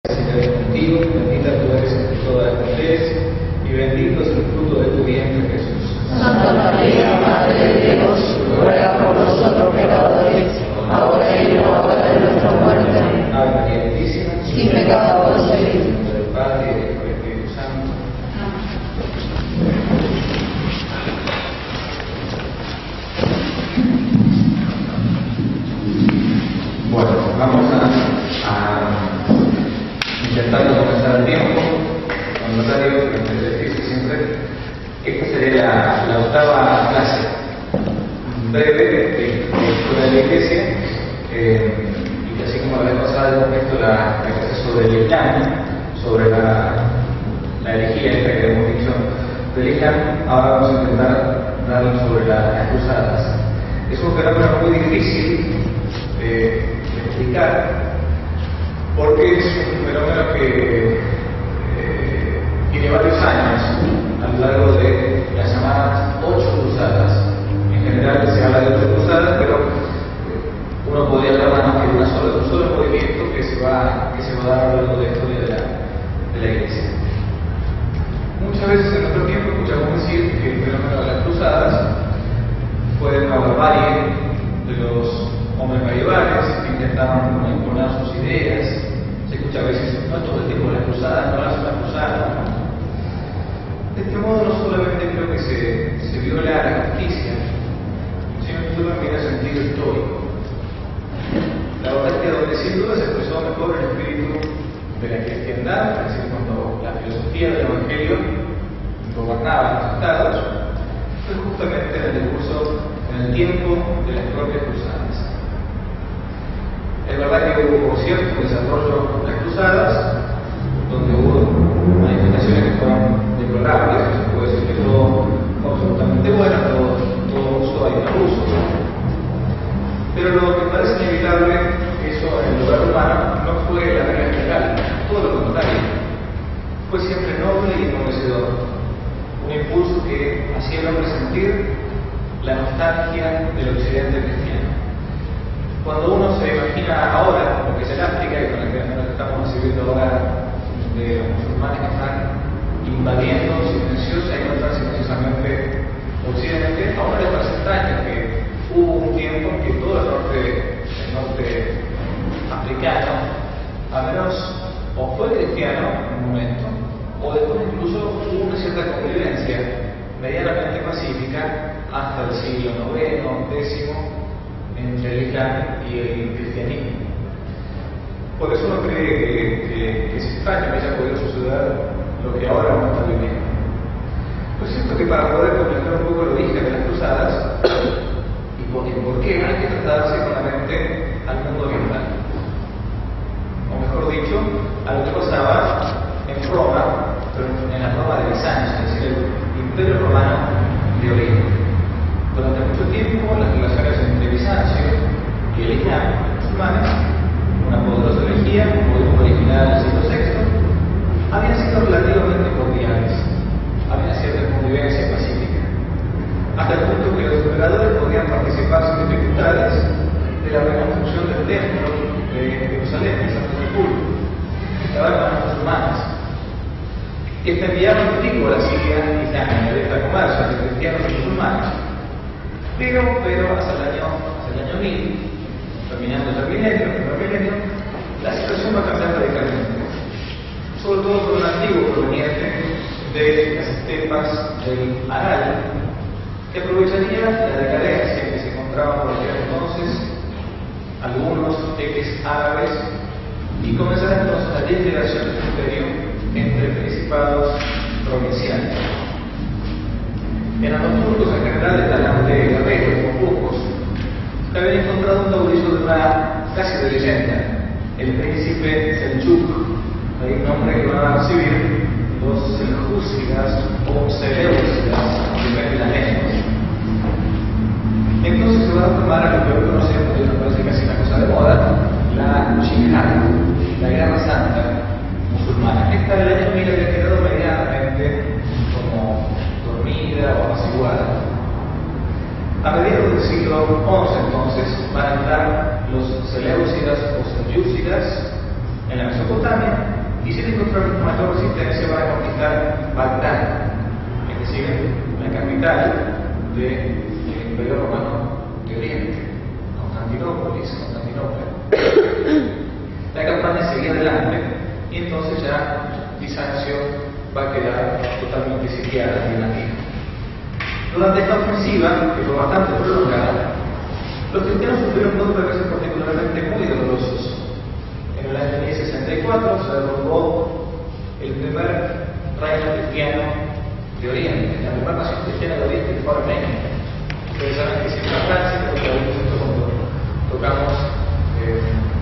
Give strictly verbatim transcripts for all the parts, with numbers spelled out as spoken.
Contigo, bendita tú eres entre todas las mujeres, y bendito es el fruto de tu vientre, Jesús. Santa María, Madre de Dios, ruega por nosotros pecadores, ahora y en la hora de nuestra muerte. Ave María Purísima, sin pecado concebida. en nombre del Padre, y del Hijo y del Espíritu Santo. Bueno, vamos a, a intentando comenzar el tiempo. Con notario, que les dice siempre, esta sería la, la octava clase breve de la historia de la Iglesia, eh, y que así como la vez pasada hemos visto la, la clase sobre el Islam, sobre la, la herejía esta que hemos dicho del Islam, ahora vamos a intentar darle sobre la, las cruzadas. Es un fenómeno muy difícil de, de explicar, porque es un fenómeno que eh, tiene varios años a lo largo de las llamadas ocho cruzadas. En general se habla de ocho cruzadas, pero uno podría hablar más que de una sola, un solo movimiento que se va, que se va a dar a lo largo de la historia de la, de la Iglesia. Muchas veces en nuestro tiempo escuchamos decir que el fenómeno de las cruzadas fue de una barbarie de los hombres medievales que intentaban imponer sus ideas. Se escucha a veces, no todo el tiempo de las cruzadas, no las una cruzada. De este modo no solamente creo que se, se viola la justicia, sino que también el sentido histórico. La verdad es que donde sin duda se expresó mejor el espíritu de la cristiandad, es decir, cuando la filosofía del Evangelio gobernaba los estados, fue justamente en el discurso, en el tiempo de las propias cruzadas. Es verdad que hubo, por cierto, desarrollo de las cruzadas, donde hubo manifestaciones que fueron deplorables, se puede decir que todo fue absolutamente bueno, todo, todo uso hay un abuso. Pero lo que parece inevitable, eso en el lugar humano, no fue la regla general, todo lo contrario. Fue siempre noble y enriquecedor, un impulso que hacía al hombre sentir la nostalgia del occidente cristiano. Cuando uno se imagina ahora lo que es el África y con la que nos estamos recibiendo ahora de los musulmanes que están invadiendo silenciosa y no tan silenciosamente Occidente, ahora le parece extraño que hubo un tiempo en que todo el norte, el norte africano, al menos o fue cristiano en un momento, o después incluso hubo una cierta convivencia medianamente pacífica hasta el siglo noveno, décimo, entre el Islam y el cristianismo. Por eso uno cree que, que, que es extraño que haya podido suceder lo que ahora uno está viviendo. Pues siento que para poder completar un poco el origen de las cruzadas y por, y por qué hay que tratarse con la mente al mundo oriental, o mejor dicho, a lo que pasaba en Roma, pero en la Roma de Bizancio, es decir, el Imperio Romano de Oriente. Durante mucho tiempo las relaciones entre Bizancio y el Islam musulmanes, una poderosa herejía, como original del siglo sexto, habían sido relativamente cordiales, había cierta convivencia pacífica, hasta el punto que los emperadores podían participar sin dificultades de la reconstrucción del templo de Jerusalén, de San Sepulcro, que estaba con los musulmanes, que enviaban trigo a la Siria islámica de esta comercio entre cristianos y musulmanes. Pero, pero hasta el año, hasta el año mil, terminando el milenio, el primer milenio, la situación va a cambiar radicalmente. Sobre todo por un antiguo proveniente de las estepas del Aral, que aprovecharía la decadencia que se encontraban por aquel entonces algunos ex árabes y comenzará entonces la degeneración del imperio entre principados provinciales. Eran los turcos en general estaban de guerreros, con pocos, que habían encontrado un caudillo de una casi de leyenda, el príncipe Selçuk, hay un nombre que van a recibir los seljúcidas o seleucidas, depende de las lenguas. Entonces se va a formar a lo que hoy conocemos, y nos parece casi una cosa de moda, la Jihad, la guerra santa musulmana. Esta del año mil había quedado medianamente como dormida o apaciguada. A mediados del siglo once entonces van a entrar los seleucidas o selyúcidas en la Mesopotamia, y sin encontrar mayor resistencia van a conquistar Bagdad, es decir, la capital del Imperio Romano de Oriente, Constantinópolis, Constantinopla. La campaña seguía adelante y entonces ya Bizancio va a quedar totalmente sitiada y inactiva. Durante esta ofensiva, que fue bastante prolongada, los cristianos sufrieron dos reveses particularmente muy dolorosos. En el año mil sesenta y cuatro se derrumbó el primer reino cristiano de Oriente, la primera nación cristiana de Oriente, que fue Armenia. Ustedes saben que siempre a Francia, creo que habíamos visto cuando tocamos eh,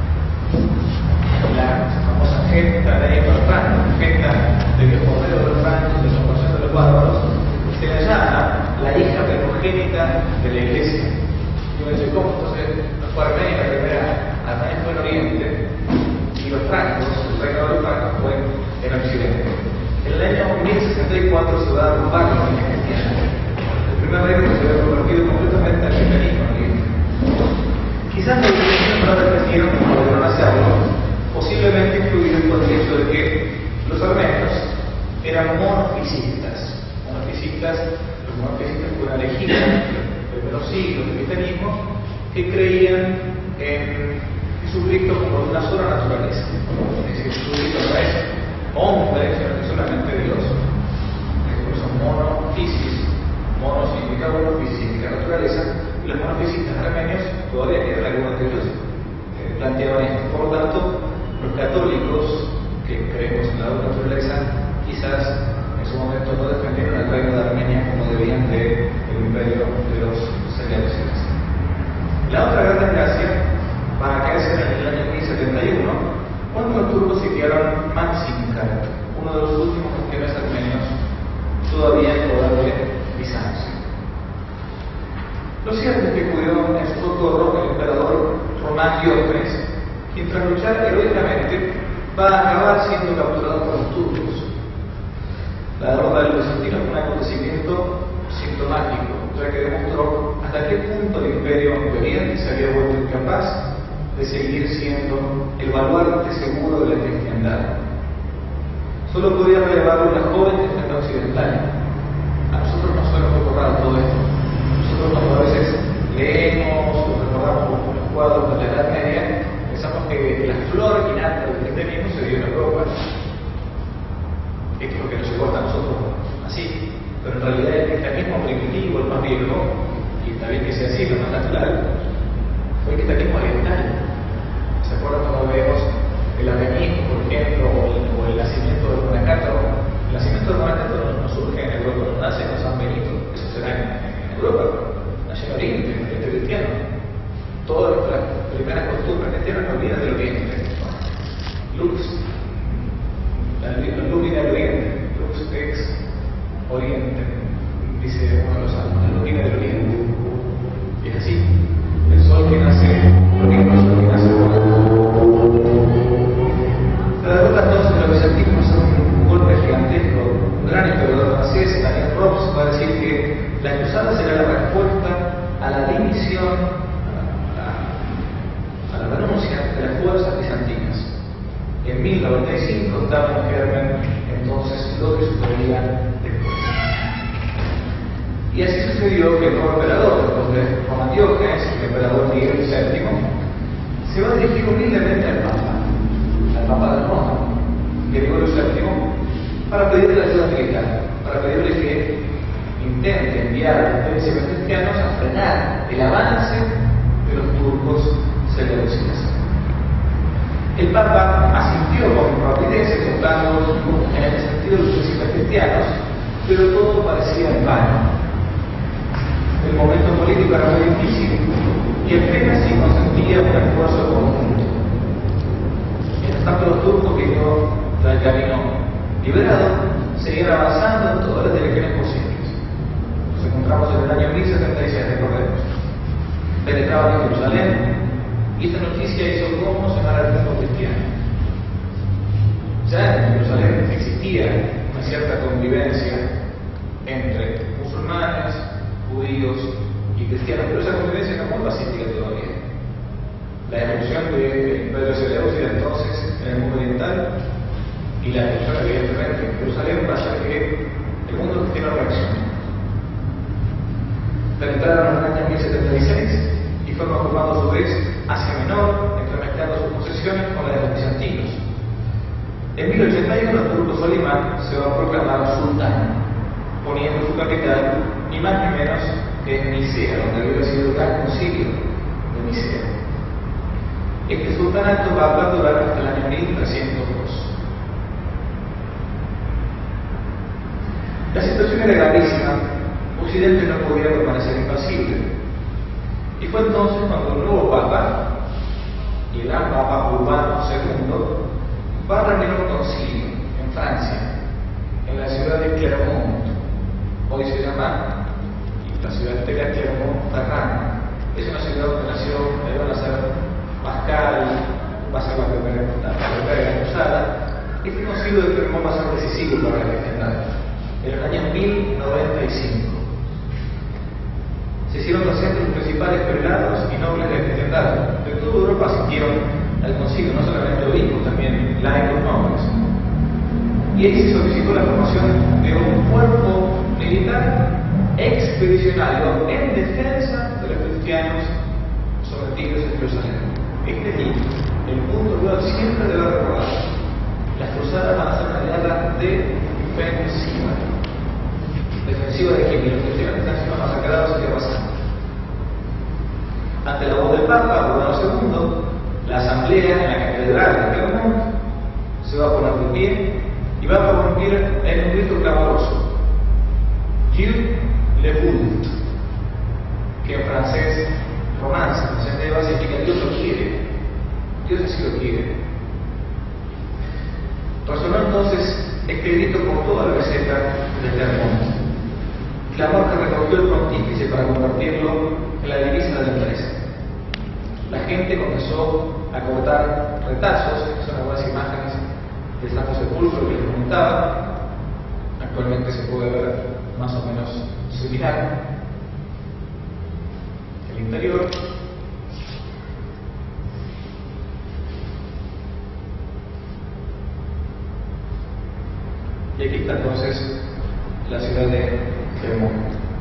la famosa gesta de Abraham, gesta de los poderes de los francos, de la ocupación de los bárbaros, se la llama la hija primogénita de la iglesia. Y me dice, ¿cómo? Entonces, no fue Armenia la primera, Armenia fue en Oriente, y los francos, el reino de los francos fue en Occidente. En el año mil sesenta y cuatro se va a derrumbar la Iglesia cristiana. El primer reino se había convertido completamente al cristianismo en Oriente. Quizás los cristianos no repetieron como volvieron a hacerlo, posiblemente influidos por el hecho de que los armenios eran monofisistas. Monofisistas, los monofisistas fueron elegidos en los primeros siglos del cristianismo, que creían en Jesucristo como una sola naturaleza. Es decir, Jesucristo no es hombre, sino que solamente Dios. Por eso monofisis, mono significa uno, fisis significa naturaleza, y los monofisistas armenios todavía quedan algunos de ellos eh, planteaban esto. Por lo tanto, los católicos que creemos en la otra naturaleza, quizás en su momento no defendieron al reino de Armenia como debían del imperio de los seleucidas. La otra gran desgracia va a caerse en el año mil setenta y uno, cuando los turcos sitiaron Manzikert, uno de los últimos bastiones armenios todavía en poder de Bizancio. Lo cierto es que acudió en su socorro el emperador Román Diógenes, quien tras luchar heroicamente va a acabar siendo capturado por los turcos. La derrota de los bizantinos fue un acontecimiento sintomático, ya que demostró hasta qué punto el imperio de Oriente se había vuelto incapaz de seguir siendo el baluarte seguro de la cristiandad. Solo podía relevarlo la joven defensa occidental. A nosotros nos suena un poco raro todo esto. Nosotros cuando a veces leemos o recordamos los cuadros de la Edad Media, pensamos que la flor innata del cristianismo se dio en Europa. Esto es lo que nos importa a nosotros así. Pero en realidad el cristianismo primitivo, el más viejo, y está bien que sea así, lo más natural, fue el cristianismo oriental. ¿Se acuerdan cuando vemos el arrianismo, por ejemplo, o el, o el nacimiento del monacato? El nacimiento del monacato no, no surge en Europa, no nace en San Benito, eso será en, en Europa, nace en Oriente, en Oriente cristiano. Todas nuestras primeras costumbres cristianas nos vienen del Oriente. Lux, la, la lumina del Oriente, Lux ex Oriente, dice uno de los salmos, la lumina del Oriente. Y es así, el sol que nace, el sol que nace por la derrota entonces de los bizantinos es un golpe gigantesco. Un gran historiador francés, Daniel Robes, va a decir que la cruzada será la respuesta a la división, a la, a la renuncia de las fuerzas bizantinas. En mil noventa y cinco estaba en germen entonces lo que sucedería después. Y así sucedió que el nuevo emperador, después de Román Diógenes, el emperador Miguel séptimo, se va a dirigir humildemente al Papa, al Papa de Roma, Gregorio séptimo, para pedirle la ayuda militar, para pedirle que intente enviar a los príncipes cristianos a frenar el avance de los turcos seleucidas. El Papa asistió con rapidez, exhortando en el sentido de los príncipes cristianos, pero todo parecía en vano. El momento político era muy difícil y apenas si consentía un esfuerzo conjunto. Mientras tanto, los turcos, que no del camino liberado, seguían avanzando en todas las direcciones posibles. Nos encontramos en el año mil setenta y seis, recordemos. Penetraban en Jerusalén y esta noticia hizo conmocionar al mundo cristiano. Ya en Jerusalén existía una cierta convivencia entre musulmanes, judíos y cristianos, pero esa convivencia era muy pacífica todavía. La evolución del imperio seleucida entonces en el mundo oriental y la atención evidentemente en Jerusalén va a hacer que el mundo cristiano reaccione. Penetraron en el año mil setenta y seis y fueron ocupando a su vez Asia Menor, entremezclando sus posesiones con las de los bizantinos. En mil ochenta y uno, Turco Solimán se va a proclamar sultán, poniendo su capital ni más ni menos que en Nicea, donde había sido el gran concilio de Nicea. Este sultanato va a perdurar hasta el año mil trescientos dos. La situación era gravísima, Occidente no podía permanecer impasible. Y fue entonces cuando el nuevo Papa, y el gran Papa Urbano segundo, va a reunir un concilio en Francia, en la ciudad de Clermont. Hoy se llama la ciudad de Clermont-Ferrand. Es una ciudad donde nació, debe nacer Pascal, va a ser la primera, la primera cruzada. Este concilio de Clermont va a ser decisivo para la cristiandad. En el año mil noventa y cinco se hicieron presentes los principales prelados y nobles de la cristiandad. De toda Europa asistieron al concilio, no solamente obispos, también laicos nobles. Y ahí se solicitó la formación de un cuerpo militar expedicionario en defensa de los cristianos sometidos en Jerusalén. Este es el punto que uno siempre debe recordar. Las cruzadas van a ser una guerra defensiva. Defensiva de que los cristianos están siendo masacrados en Tierra Santa. Ante la voz del Papa Urbano segundo, la asamblea en la catedral de Clermont se va a poner de pie y va a prorrumpir en un grito clamoroso: Dieu le veut, que en francés romance, en francés significa Dios lo quiere, Dios así lo quiere. Resonó entonces este grito por toda la meseta de Clermont, clamor que recogió el pontífice para convertirlo en la divisa de la empresa. La gente comenzó a cortar retazos, que son algunas imágenes del Santo Sepulcro que les comentaba. Actualmente se puede ver más o menos similar el interior. Y aquí está entonces la ciudad de Clermont.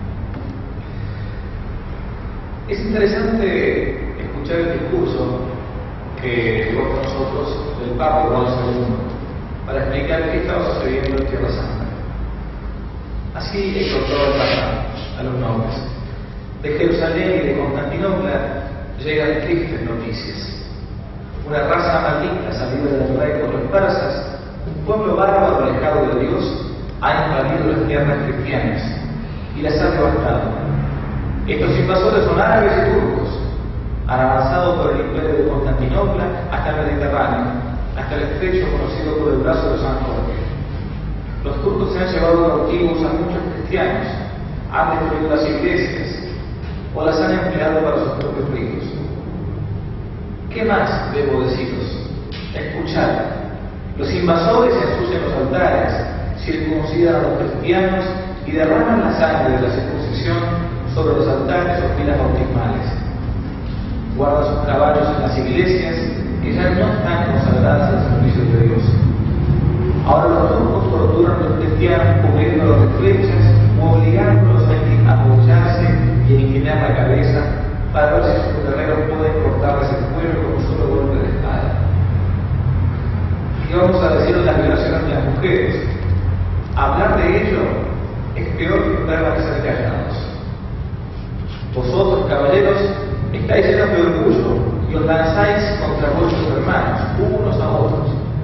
Es interesante escuchar el discurso que llegó con nosotros del Papa Urbano segundo para explicar qué estaba sucediendo en Tierra Santa. Así exhortó el Papa a los nobles. De Jerusalén y de Constantinopla llegan tristes noticias. Una raza maldita salida del rey por los persas, un pueblo bárbaro alejado de Dios, ha invadido las tierras cristianas y las ha devastado. Estos invasores son árabes y turcos. Han avanzado por el imperio de Constantinopla hasta el Mediterráneo, hasta el estrecho conocido por el brazo de San Jorge. Los turcos se han llevado cautivos a muchos cristianos, han destruido las iglesias o las han empleado para sus propios ritos. ¿Qué más debo deciros? Escuchad. Los invasores ensucian los altares, circuncidan a los cristianos y derraman la sangre de la circuncisión sobre los altares o pilas bautismales. Guardan sus caballos en las iglesias que ya no están consagradas al servicio de Dios. Ahora los turcos torturan a los cristianos cubriéndolos de flechas o obligándolos a apoyarse y a inclinar la cabeza para ver si sus guerreros pueden cortarles el cuello con un solo golpe de espada. ¿Qué vamos a decir de las violaciones de las mujeres? Hablar de ello es peor que permanecer callados. Vosotros, caballeros, estáis llenos de orgullo y os lanzáis contra vuestros hermanos, unos a otros.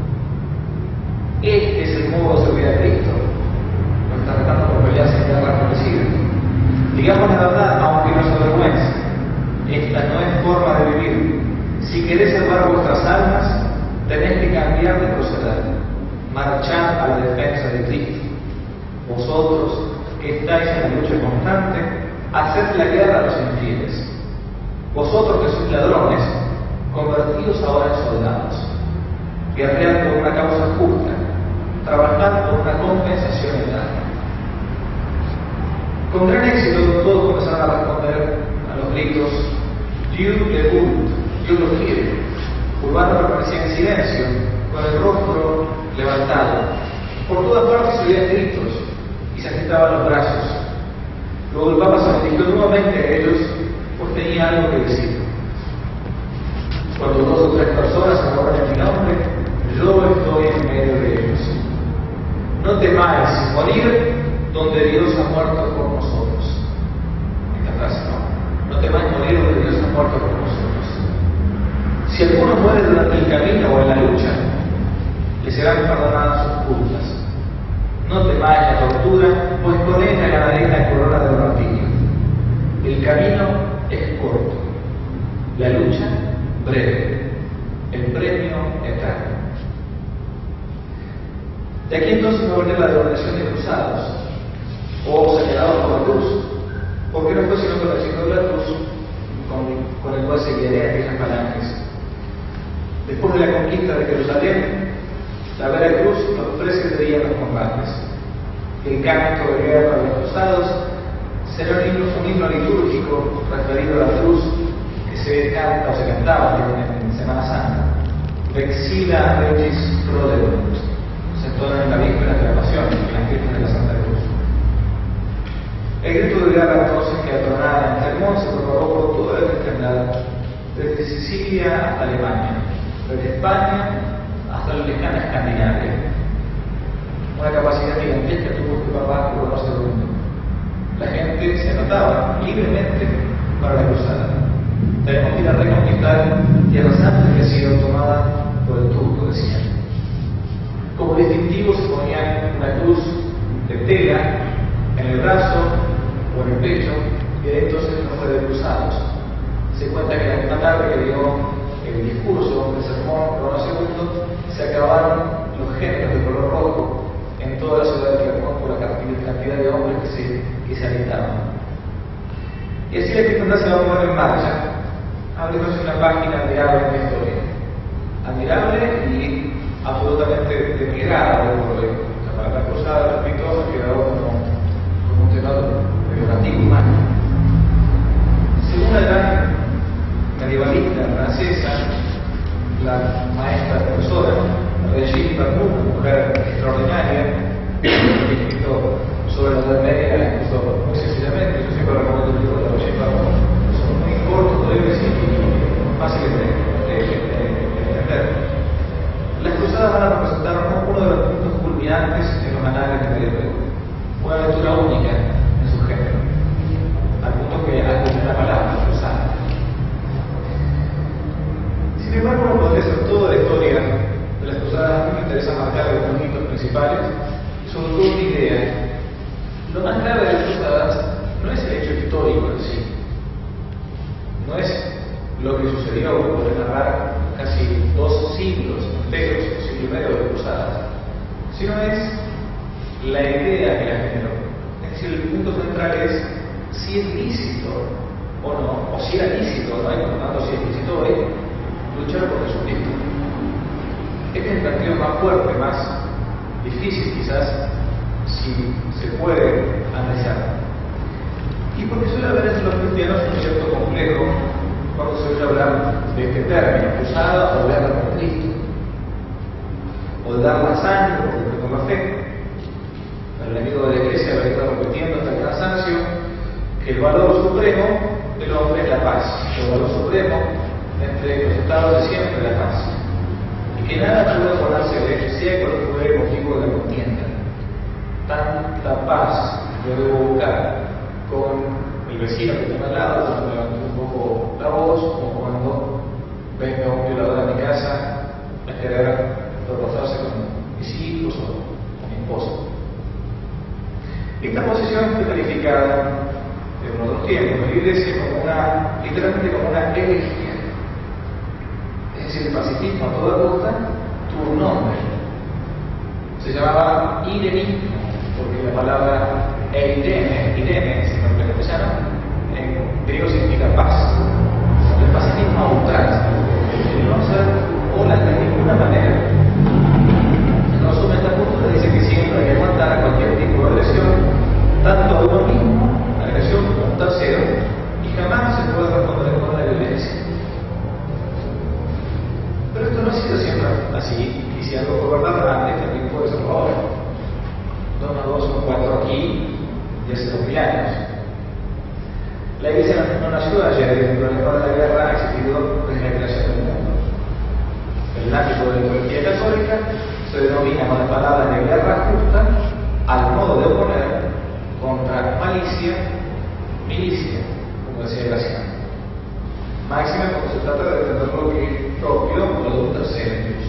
Este es el modo de servir a Cristo. No está tratando por pelearse en guerras parecidas. Digamos la verdad, aunque no se avergüence. Esta no es forma de vivir. Si queréis salvar vuestras almas, tenéis que cambiar de proceder. Marchad a la defensa de Cristo. Vosotros, que estáis en la lucha constante, haced la guerra a los infieles. Vosotros que sois ladrones, convertidos ahora en soldados. Guerread por una causa justa, trabajad por una compensación eterna. Con gran éxito todos comenzaron a responder a los gritos: Dieu le veut, Dios lo quiere. Urbano permanecía en silencio, con el rostro levantado. Por todas partes se oían gritos y se agitaban los brazos. Luego el Papa se dirigió nuevamente a ellos, porque tenía algo que decir. Cuando dos o tres personas adoran en mi nombre, yo estoy en medio de ellos. No temáis morir donde Dios ha muerto por nosotros. Esta frase, ¿no? No temáis morir donde Dios ha muerto por nosotros. Si alguno muere durante el camino o en la lucha, le serán perdonadas sus culpas. No temáis la tortura, pues con ella ganaréis la corona del martirio. El camino es corto, la lucha breve, el premio eterno. De aquí entonces no viene la denominación de cruzados, o señalados por la cruz, porque no fue sino con el signo de la cruz con, con el cual se guiarían aquellas falanges. Después de la conquista de Jerusalén, la Vera Cruz ofrece de día los combates. El canto de guerra de los cruzados será un himno, un himno litúrgico referido a la cruz que se canta o se cantaba en, en Semana Santa. Vexila regis prodeunt. Se entona en la víspera de la Pasión, en las fiestas de la Santa Cruz. El grito de guerra entonces que atronaba en Termón se propagó por toda la cristiandad, desde Sicilia hasta Alemania, desde España hasta la lejana Escandinavia. Una capacidad gigantesca tuvo este papá por conocer el mundo. La gente se anotaba libremente para la cruzada. Tenemos que ir a reconquistar tierras santas que han sido tomadas por el turco, decían. Como distintivo se ponían una cruz de tela en el brazo o en el pecho, y de entonces no fue de cruzados. Se cuenta que la misma tarde que dio el discurso del sermón Pablo segundo, se acabaron los géneros de color rojo en toda la ciudad de Clermont por la cantidad de hombres que se, que se alentaban. Y así la cristiandad se va a poner en marcha, abriéndose una página admirable en la historia. Admirable y absolutamente denigrada por hoy. La palabra cruzada, repito, ha quedado como, como un tema peyorativo humano. Según la gran medievalista francesa, la maestra profesora Regine Barnoux, una mujer extraordinaria, que ha escrito sobre la Edad Media, la escrito muy sencillamente. Yo siempre recomiendo el libro de Regine Barnoux. Son muy cortos, breves y fáciles de, de, de, de entender. Las cruzadas van a representar uno de los puntos culminantes en los anales del medioevo, una aventura única en su género, al punto que acuñó la palabra cruzada. Sin embargo, no podría ser toda la historia de las cruzadas. A mí me interesa marcar algunos hitos principales y sobre todo una idea. Lo más grave de las cruzadas no es el hecho histórico en sí, no es lo que sucedió, poder narrar casi dos siglos enteros, un siglo y medio de cruzadas, sino es la idea que la generó. Es decir, el punto central es si es lícito o no, o si era lícito, no hay por tanto si es lícito hoy, luchar por Jesucristo. Este es el partido más fuerte, más difícil quizás, si se puede analizar. Y porque suele haber entre los cristianos un cierto complejo cuando se oye hablar de este término, cruzada o guerra por Cristo, o de dar la sangre por cumplir con la fe. El enemigo de la Iglesia va a estar repitiendo hasta el cansancio que el valor supremo del hombre es la paz, el valor supremo entre los estados de siempre la paz, y que nada puede ponerse de hecho, sea cual fuere el motivo de la contienda. Tanta paz yo debo buscar con el vecino que está al lado, cuando levanto un poco la voz, o cuando venga un violador a mi casa a querer reposarse con mis hijos o con mi esposa. Esta posición fue calificada en otros tiempos en la Iglesia como una, literalmente como una herejía. Es decir, el pacifismo a toda costa tuvo un nombre. Se llamaba irenismo, porque la palabra eirene, irene, es el nombre castellano, en griego significa paz. El pacifismo a ultranza, el no hacer olas de ninguna manera. En resumen, esta postura dice que siempre hay que aguantar a cualquier tipo de agresión, tanto a uno mismo, agresión como un tercero, y jamás se puede responder con la violencia. Pero esto no ha sido siempre así, y si algo fue verdad antes, ya que el problema de la guerra ha existido desde la creación del mundo. El ámbito de la teología católica se denomina con la palabra de guerra justa al modo de oponer contra malicia, milicia, como decía Graciano. Máxima cuando se trata de defender lo que es propio o lo de un tercero incluso.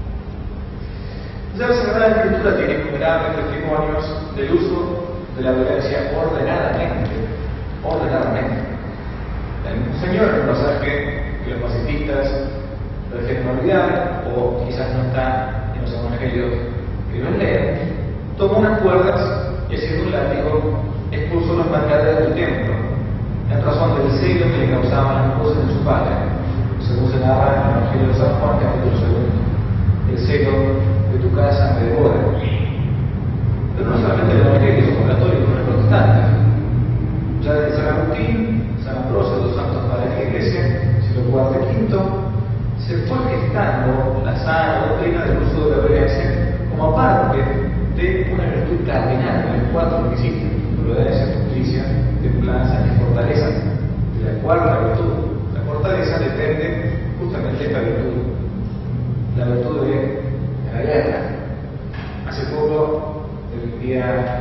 Ya la Sagrada Escritura tiene innumerables testimonios del uso de la violencia ordenadamente, ordenadamente. El Señor, en un pasaje que los pacifistas prefieren olvidar, o quizás no está en los evangelios que los leen, tomó unas cuerdas y haciendo un látigo expulsó los mercaderes del templo, en razón del celo que le causaban las cosas de su padre, según se narra en el Evangelio de San Juan, capítulo segundo. El celo de tu casa me devora. Pero no solamente el Evangelio son católicos, no protestantes. Ya desde San Agustín, San Ambrosio, los santos padres de la Iglesia, siglo cuarto y quinto, se fue gestando la sana doctrina del uso de la violencia como parte de una virtud cardinal de los cuatro requisitos: prudencia, justicia, templanza y fortaleza, de la cuarta virtud. La fortaleza depende justamente de esta virtud, la virtud de la guerra. Hace poco, el día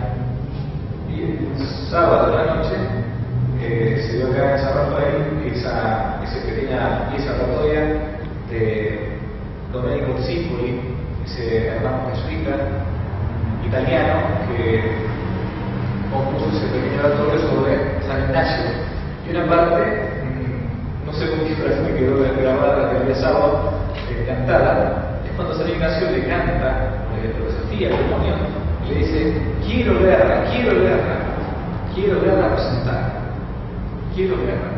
sábado de la noche, eh, se dio acá en San Rafael esa, esa pequeña pieza oratoria de Domenico Zipoli, ese hermano jesuita italiano que compuso ese pequeño oratorio sobre San Ignacio. Y una parte, no sé con qué frase me quedó grabada el día sábado, eh, cantada, es cuando San Ignacio le canta, le filosofía, le comunión, y le dice: quiero guerra, quiero guerra, quiero guerra presentar, quiero guerra.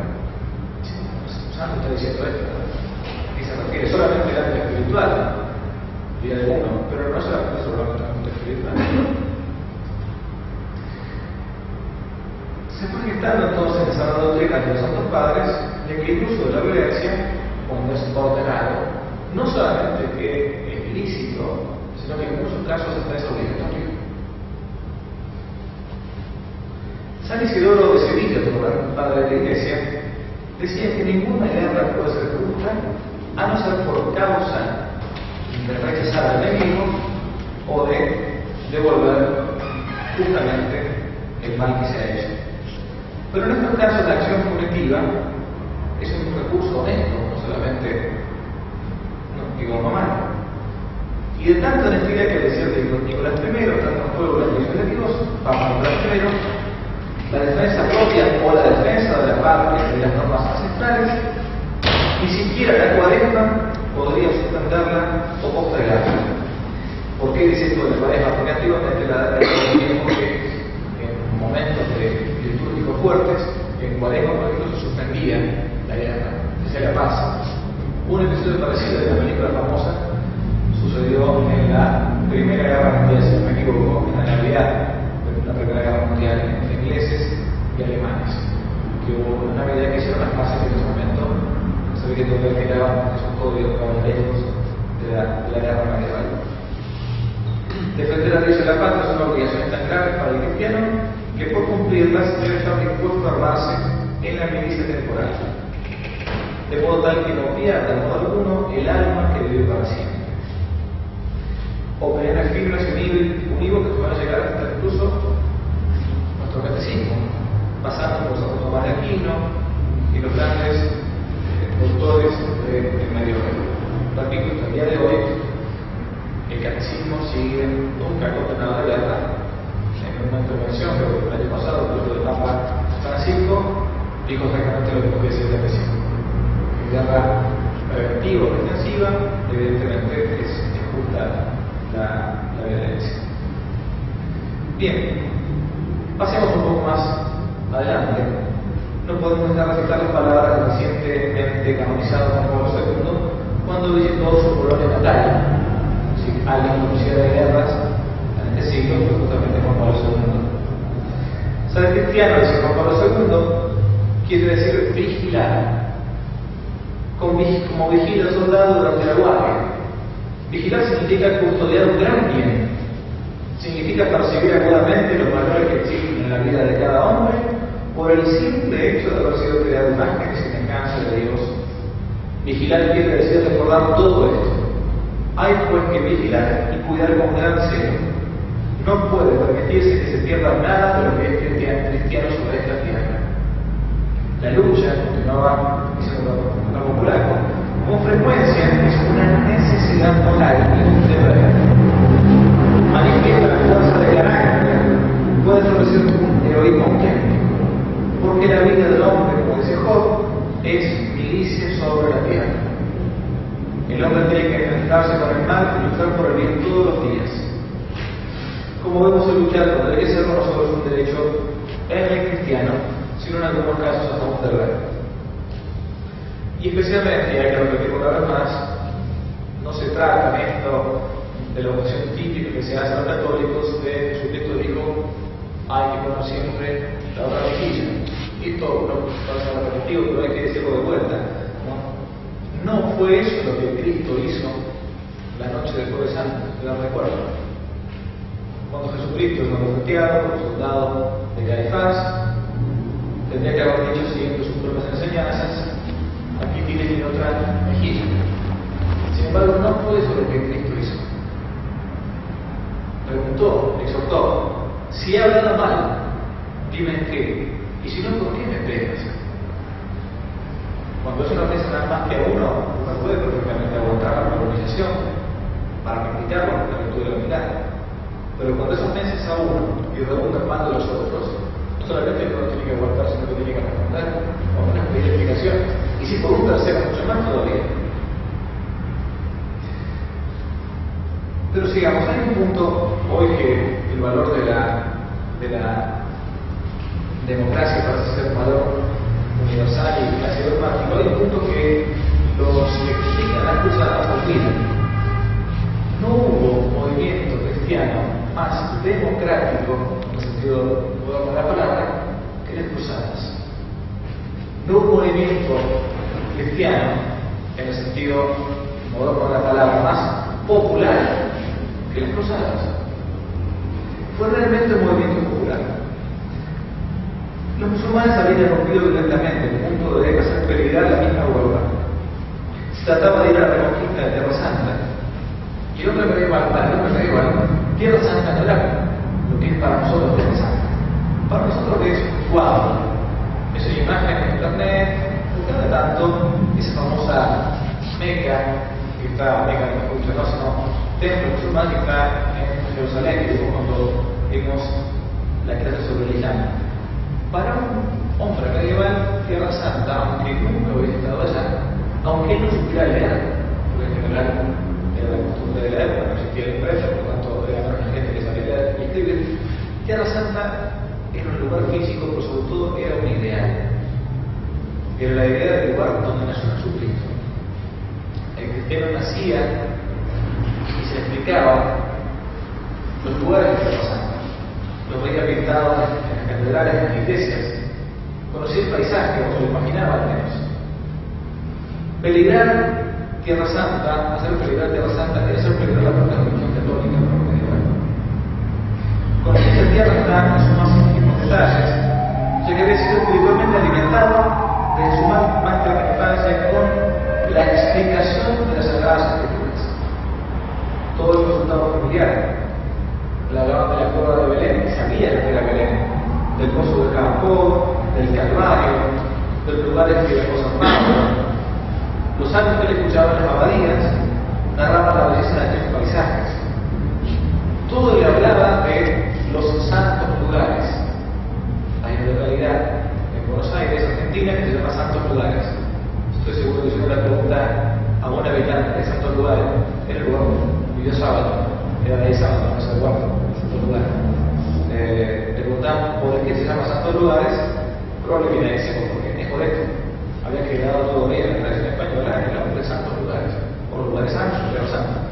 El santo está diciendo esto, y se refiere solamente al ámbito espiritual, día de uno, pero no solamente sobre el ámbito espiritual. Se fue gestando entonces esa doctrina de los santos padres de que el uso de la violencia, cuando es ordenado, no solamente que es ilícito, sino que en muchos casos hasta es obligatorio. San Isidoro de Sevilla, otro gran padre de la Iglesia, decía que ninguna guerra puede ser justa a no ser por causa de rechazar al enemigo o de devolver justamente el mal que se ha hecho. Pero en estos casos la acción punitiva es un recurso honesto, no solamente, no digo no malo. Y de tanta honestidad que decía Nicolás primero, tanto en juego la Iglesia de Dios, Papa Nicolás primero, la defensa propia o la defensa de la parte de las normas ancestrales, ni siquiera la cuaresma podría suspenderla o postergarla. ¿Por qué dice esto de la cuaresma? Porque antiguamente la teníamos que en momentos de litúrgicos fuertes, en cuaresma por ejemplo se suspendía la guerra, se hacía la paz. Un episodio parecido de la película famosa sucedió en la Primera Guerra Mundial, si no me equivoco, en la Navidad de la Primera Guerra Mundial, entre ingleses y alemanes, que hubo una Navidad que hicieron las paces en ese momento. Se ve que todavía quedaban esos códigos caballerescos de la, de la guerra medieval. Defender la ley de la patria son obligaciones tan graves para el cristiano que por cumplirlas debe estar dispuesto a armarse en la milicia temporal, de modo tal que no pierda de modo alguno el alma que vive para siempre. Opiniones firmes y unívocas que van a llegar hasta incluso nuestro catecismo, pasando por Santo Tomás de Aquino y los grandes eh, autores del de Medioevo. Repito, hasta el día de hoy el catecismo sigue nunca condenado a la guerra. En una intervención que el año pasado, el del Papa Francisco, dijo exactamente lo que podía decir el catecismo. La guerra preventiva o defensiva, evidentemente, es, es justa la, la violencia. Bien, pasemos un poco más adelante. No podemos dejar de citar las palabras del recientemente canonizado Juan Pablo segundo cuando visitó su colonia natal. Si alguien conocía de guerras en este siglo, fue justamente Juan Pablo segundo. Ser cristiano, dice Juan Pablo segundo, quiere decir vigilar, como vigila el soldado durante la guardia. Vigilar significa custodiar un gran bien, significa percibir agudamente los valores que existen en la vida de cada hombre por el simple hecho de haber sido creado imagen y semejanza de Dios. Vigilar quiere decir recordar todo esto. Hay pues que vigilar y cuidar con gran celo. No puede permitirse que se pierda nada de lo que es cristiano, cristiano sobre esta tierra. La lucha, continuaba diciendo la popular, con frecuencia es una necesidad moral y un deber. Manifiesta la fuerza de carácter, puede establecer un heroísmo auténtico, porque la vida del hombre, como dice Job, es milicia sobre la tierra. El hombre tiene que enfrentarse con el mal y luchar por el bien todos los días. Como vemos, el luchar no debe ser para nosotros un derecho en el cristiano, sino en algunos casos hasta un deber. Y especialmente, y hay que repetir una vez más, no se trata en esto de la oración típica que se hace a los católicos de Jesucristo dijo: hay que poner siempre la otra mejilla. Y todo no pasa repetitivo, pero hay que decirlo de vuelta. ¿no? no fue eso lo que Cristo hizo la noche del Jueves Santo, ¿te recuerdo? Cuando Jesucristo es golpeado por los soldados de Caifás, tendría que haber dicho, siguiendo sus propias enseñanzas: aquí tienen otra mejilla. Sin embargo, no fue eso lo que Cristo hizo. Preguntó, exhortó: si he hablado mal, dime en qué, y si no, ¿por qué me pegas? Cuando eso no ofrece nada más que a uno, uno puede perfectamente aguantar la pronunciación para criticarlo con la virtud de la humildad. Pero cuando eso ofensas a uno y redunda mal de los otros, no solamente uno tiene que aguantar, sino que tiene que responder o menos pedir explicaciones. Y si por un tercero, mucho más todavía. Pero sigamos, hay un punto hoy que el valor de la, de la democracia parece ser un valor universal y casi dogmático. Hay un punto que los que critican las cruzadas olvidan. No hubo movimiento cristiano más democrático, en el sentido moderno de la palabra, que las cruzadas. No hubo movimiento cristiano, en el sentido moderno de la palabra, más popular que las cruzadas. Fue realmente un movimiento popular. Los musulmanes habían rompido violentamente el punto de hacer peligrar la misma Europa. Se trataba de ir a la reconquista de Tierra Santa. Y el hombre medieval, para el hombre medieval, Tierra Santa no era lo que es para nosotros Tierra Santa. Para nosotros es cuadro. Esa imagen en internet, cada tanto, esa famosa Meca, que está, Meca no es no, sino templo musulmán que está en Jerusalén, que es cuando vimos la clase sobre el Islam. Para un hombre medieval, Tierra Santa, aunque nunca hubiera estado allá, aunque él no supiera leer, porque en general era la costumbre de leer, no existía la impresa, por lo tanto era menos la gente que sabía leer y escribir, Tierra Santa era un lugar físico, pero sobre todo era un ideal. Era la idea del lugar donde nació Jesucristo. El cristiano nacía y se explicaba los lugares de Tierra Santa. Los veía pintados en las catedrales, en las iglesias. Conocía el paisaje, o se lo imaginaba al menos. Peligrar Tierra Santa, hacer peligrar Tierra Santa, era hacer peligrar la propia religión católica medieval. Conocía esa tierra está en sus más íntimos detalles, ya que había sido espiritualmente alimentado desde su más, más tierna infancia con la explicación de las Sagradas Escrituras. Todo el resultado familiar. La hablaban de la cueva de Belén, sabía lo que era Belén, del pozo de Jacob, del Calvario, de los lugares que la cosa Pablo. Los años que le escuchaban las abadías narraban la belleza de aquellos paisajes. Todo le hablaba de los santos lugares. Hay una localidad en Buenos Aires, Argentina, que se llama Santos Lugares. Estoy seguro que si uno le pregunta a un habitante de Santos Lugares, era el lugar donde vivió sábado, era de ahí sábado, no se acuerda. Lugar. Eh, le preguntaban por qué se llama Santos Lugares, probablemente decimos porque es correcto. Había quedado todavía en la tradición española el nombre de Santos Lugares, o lugares santos, pero santos.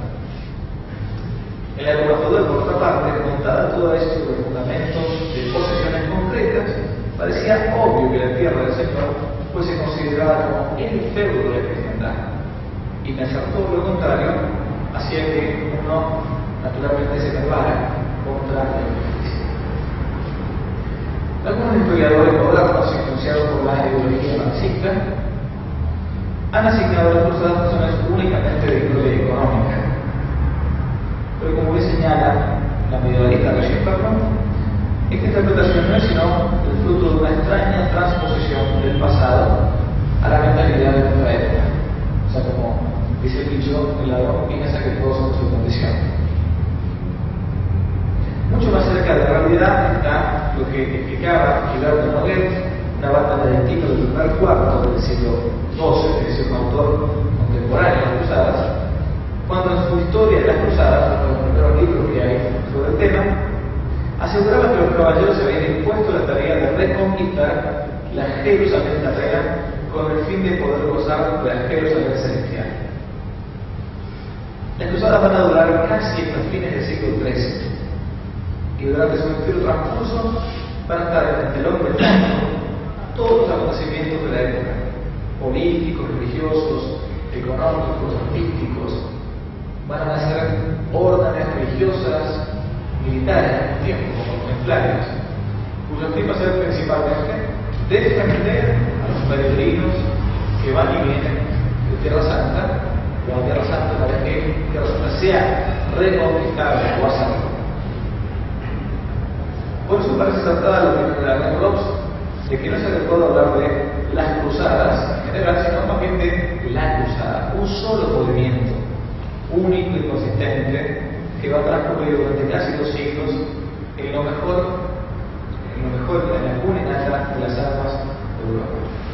En la Ecuador, por otra parte, montada todo esto sobre fundamentos de posesiones concretas, parecía obvio que la tierra del Señor fuese considerada como el feudo de la cristiandad. Y pensar todo lo contrario hacía que uno naturalmente se nervara contra la justicia. Algunos historiadores modernos historicista, han asignado a las cruzadas funciones únicamente de índole económica. Pero como bien señala la medievalista Regis Pernon, esta interpretación no es sino el fruto de una extraña transposición del pasado a la mentalidad de nuestra época. O sea, como dice el dicho, el ladrón piensa que todos son su condición. Mucho más cerca de la realidad está lo que explicaba Gilberto Noguet, una banda benedictina del primer cuarto del siglo doce, es decir, un autor contemporáneo de las cruzadas, cuando en su historia de las cruzadas, uno de los primeros libros que hay sobre el tema, aseguraba que los caballeros se habían impuesto la tarea de reconquistar la Jerusalén terrena con el fin de poder gozar de la Jerusalén celestial. Las cruzadas van a durar casi hasta fines del siglo trece. Y durante su entero transcurso van a estar en el telón de todos los acontecimientos de la época, políticos, religiosos, económicos, artísticos. Van a nacer órdenes religiosas, militares al mismo tiempo, como templarios, cuyo fin va a ser principalmente defender a los peregrinos que van y vienen de Tierra Santa, o a Tierra Santa una vez que Tierra Santa sea reconquistada o asaltada. Por eso parece acertada la opinión de la Rox de que no es adecuado hablar de las cruzadas en general, sino más bien de la cruzada, un solo movimiento único y consistente que va a transcurrir durante casi dos siglos en lo mejor, en lo mejor, en la cuna y nata de las armas de Europa.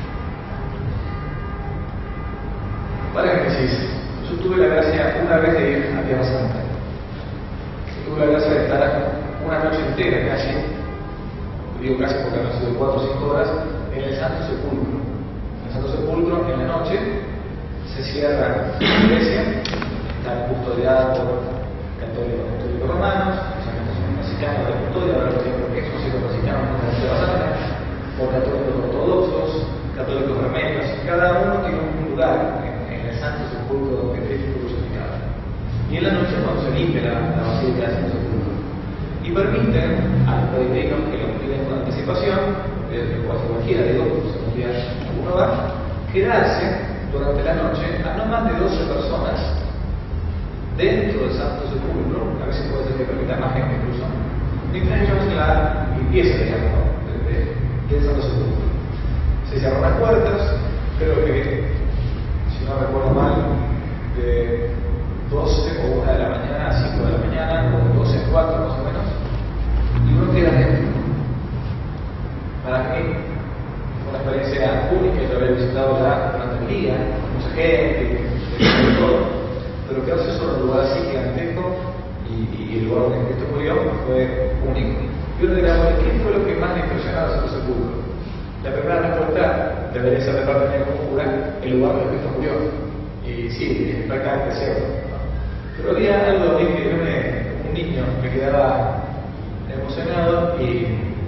Paréntesis, yo tuve la gracia una vez de ir a Tierra Santa. Tuve la gracia de estar una noche entera casi, digo casi porque han sido cuatro o cinco horas, en el Santo Sepulcro. En el Santo Sepulcro, en la noche, se cierra la iglesia, está custodiada por católicos, católicos romanos, especialmente son mexicanos de la custodia, ahora los que son siendo mexicanos con la Tierra Santa, por católicos ortodoxos, católicos armenios, cada uno tiene un lugar en, en el Santo Sepulcro donde Cristo fue crucificado. Y en la noche cuando se limpia la, la basílica del Santo Sepulcro. Y permiten a los peregrinos que lo piden con anticipación, desde cualquiera de dos, según día alguno va, quedarse durante la noche a no más de doce personas dentro del Santo Sepulcro, a veces puede ser que permita más gente incluso, mientras ellos hacen la limpieza, digamos, del Santo Sepulcro. Se cierran las puertas, creo que, si no recuerdo mal, de doce o una de la mañana a cinco de la mañana, o de doce a cuatro más o menos, y uno queda dentro. Para mí fue una experiencia única. Yo había visitado ya durante el día, mucha gente, y todo, pero quedarse solo en un lugar así gigantesco y, y el lugar donde Cristo murió fue único. Y uno dirá, bueno, ¿qué fue lo que más me impresionó de Santo Sepulcro? La primera respuesta debería ser de parte de como cura, el lugar donde Cristo murió. Y sí, es prácticamente cierto. Pero había algo ahí que yo me, un niño me quedaba emocionado y,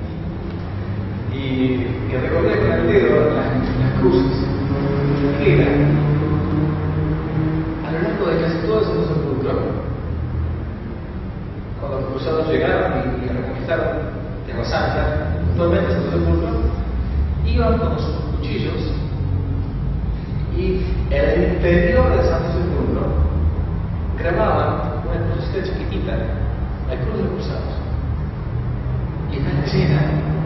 y, y recordé con el dedo las, las cruces. ¿Qué era? A lo largo de casi todo el Santo Sepulcro, cuando los cruzados llegaron y, y reconquistaron Tierra Santa, actualmente el Santo Sepulcro, iban con sus cuchillos y en el interior del Santo Sepulcro grababan una crucecita chiquitita, la cruz de los cruzados. Y está llena,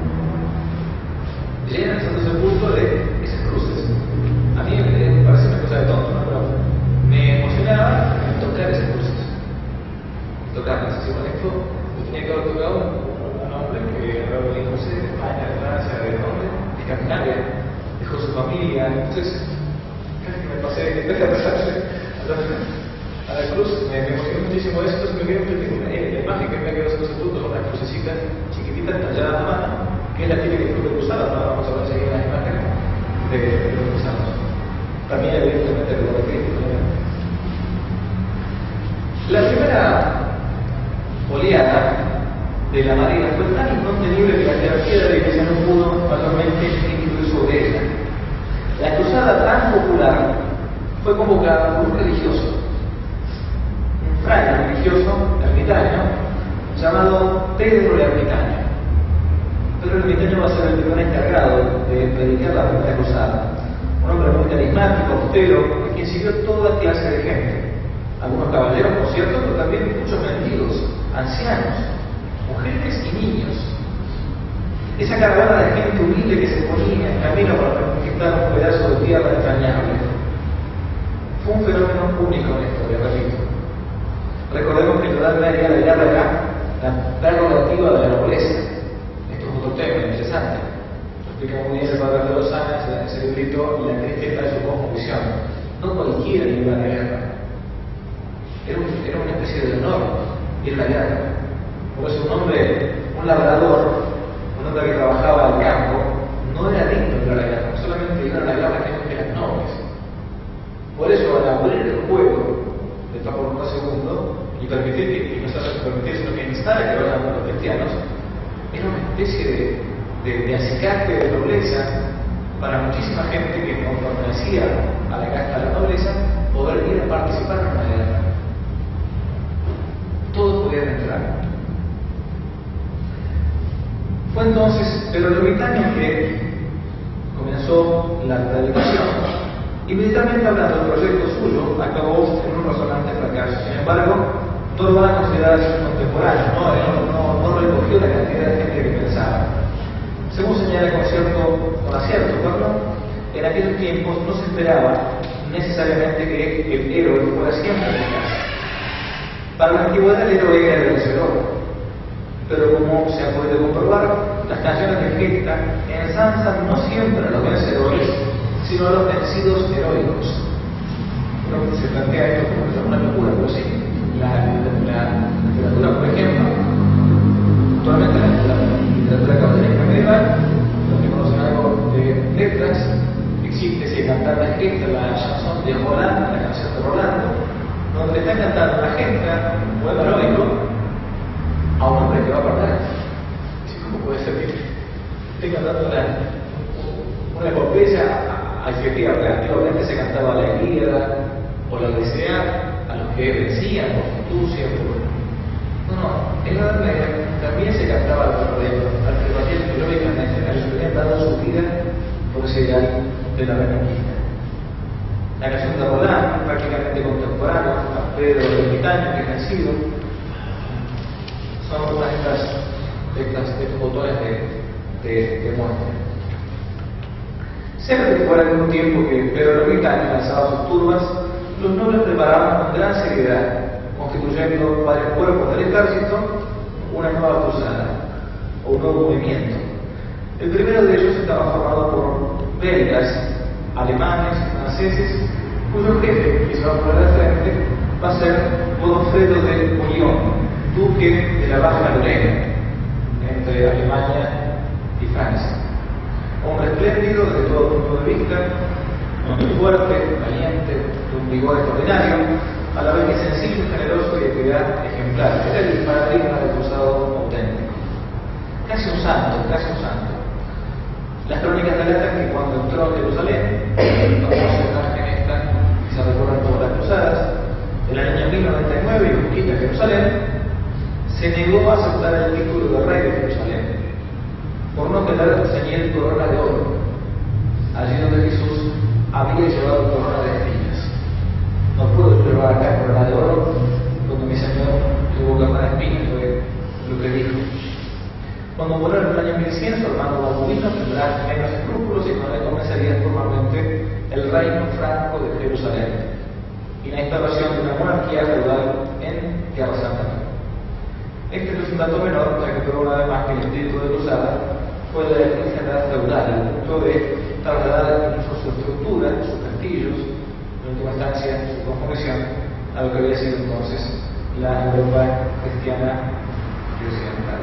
llena el Santo Sepulcro de esas cruces. A mí me parece una cosa de tonto, ¿no? Pero me emocionaba tocar esas cruces. Tocarlas. Así, por ejemplo, yo tenía que haber tocado un hombre que era de no sé, de España, de Francia, de dónde, de Escandinavia, dejó su familia. Entonces, casi que me pasé de que abrazarse a la cruz, me, me emocionó muchísimo eso. Entonces me quedé muy la imagen que me quedó en ese punto con una crucecita chiquitita tallada a mano, que es la típica cruz de cruzados, ¿no? Vamos a ver seguir las imágenes de, de los cruzados. También evidentemente el de Cristo. La primera oleada de la marea fue tan incontenible que la jerarquía de la iglesia no pudo mayormente influir sobre ella. La cruzada tan popular fue convocada por un religioso, un fraile religioso ermitaño, llamado Pedro el Ermitaño. Pedro el Ermitaño va a ser el primer encargado de predicar la primera cruzada. un hombre muy carismático, austero, a quien siguió toda clase de gente. Algunos caballeros, por cierto, pero también muchos mendigos, ancianos, mujeres y niños. Esa caravana de gente humilde que se ponía en camino para conquistar un pedazo de tierra entrañable. Fue un fenómeno único en la historia, repito. Recordemos que en la Edad Media la guerra era la prerrogativa de la nobleza. Esto es otro tema interesante. Lo explica muy bien el padre de los años en ese librito La tristeza de su cosmovisión. No cualquiera iba a la guerra. Era, un, era una especie de honor ir a la guerra. Por eso un hombre, un labrador, un hombre que trabajaba al campo, no era digno de ir a la guerra. Solamente iban a la guerra aquellos que eran nobles. Por eso, al abrir el juego de Papa Juan segundo y permitir que, y no solo permitir, sino que instar a que vayan los cristianos, era una especie de, de, de acicate de nobleza para muchísima gente que conformecía a la casta de la nobleza poder ir a participar en una guerra. Todos podían entrar. Fue entonces Pedro Ermitaño que comenzó la predicación. Inmediatamente hablando del proyecto suyo, acabó en un razonante fracaso. Sin embargo, no lo van a considerar sus contemporáneos, ¿no? No, no, no recogió la cantidad de gente que pensaba. Según señala con cierto con acierto, perdón, en aquellos tiempos no se esperaba necesariamente que el héroe fuera siempre eficaz. Para la antigüedad el héroe era el vencedor, pero como se ha podido comprobar, las canciones de gesta ensalzan no siempre a los vencedores, sino a los vencidos heroicos. Uno se plantea esto como una locura, pero sí. La, la, la literatura, por ejemplo, actualmente la, la literatura católica medieval, los que conocen algo de letras, existe si cantar la gesta, la chanson de Roland, la canción de Rolando, donde está cantando una gesta, un poema heroico, a un hombre que va a perder. ¿Cómo puede ser que esté cantando una, una epopeya adjetiva? Antiguamente se cantaba la Ilíada o la Odisea a los que vencían por astucia, por... No, no, en la Edad Media también se cantaba al que batían heroicamente, a los que habían dado su vida por ese ideal de la Reconquista. La canción de Roland, prácticamente contemporánea a Pedro Ermitaño, que ha nacido, son una de estas, de estas de estos autores de, de, de muerte. Cerca de por algún tiempo que Pedro Ermitaño lanzaba sus turbas, los nobles preparaban con gran seriedad, constituyendo varios cuerpos del ejército, una nueva cruzada o un nuevo movimiento. El primero de ellos estaba formado por belgas, alemanes, franceses, cuyo jefe, que se va a poner al frente, va a ser Godofredo de Bouillon, duque de la Baja Lorena, entre Alemania y Francia. Hombre espléndido desde todo punto de vista, fuerte, valiente, de un vigor extraordinario, a la vez que sencillo, generoso y de piedad ejemplar. Era el paradigma del cruzado auténtico. Casi un santo, casi un santo. Las crónicas relatan que cuando entró a Jerusalén, la famosa imagen esta, que se recorren todas las cruzadas, en el año mil noventa y nueve, y conquista Jerusalén, se negó a aceptar el título de rey de Jerusalén, por no querer ceñir corona de oro, allí donde Jesús había llevado corona de espinas. No puedo llevar acá corona de oro cuando mi Señor tuvo corona de espinas, fue lo que dijo. Cuando murió en el año mil cien, su hermano Balduino tendrá menos escrúpulos y no le comenzaría formalmente el reino franco de Jerusalén y la instalación de una monarquía feudal en Tierra Santa. Este no es un dato menor, ya que prueba una vez más que el espíritu de cruzada fue la enfermedad feudal, al punto de trasladar incluso su estructura, sus castillos, en última instancia su conformación, a lo que había sido entonces la Europa cristiana y occidental.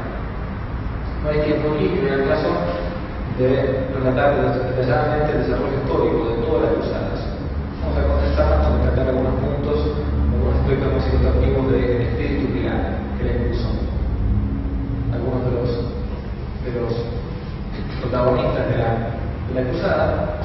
No hay tiempo aquí que vea el caso de relatar detalladamente el desarrollo histórico de todas las cruzadas. Vamos a contestar con destacar algunos puntos, algunos aspectos más significativos del espíritu pilar que la impulsó. Algunos de los, de los protagonistas de la, de la cruzada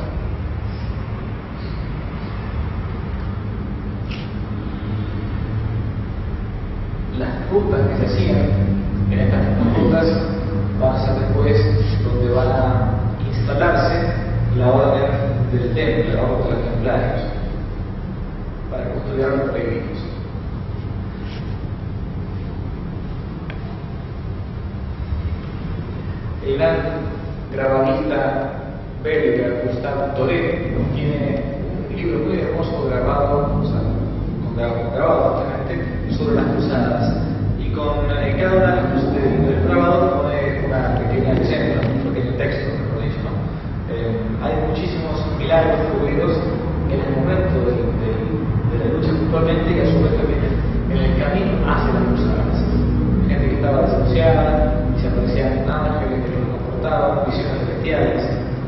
las rutas que se hacían en estas rutas van a ser después donde van a instalarse la orden del templo El gran grabadista belga Gustave Doré tiene un libro muy hermoso grabado, o sea, con grabado, grabado justamente, sobre las cruzadas. Y con eh, cada una de las cruzadas del grabado pone una pequeña leyenda, un pequeño texto, mejor dicho, ¿no? Eh, hay muchísimos milagros ocurridos en el momento de, de, de la lucha puntualmente, y a su vez también en el camino hacia las cruzadas. Gente que estaba desahuciada, y se aparecían ángeles que los confortaban, visiones celestiales.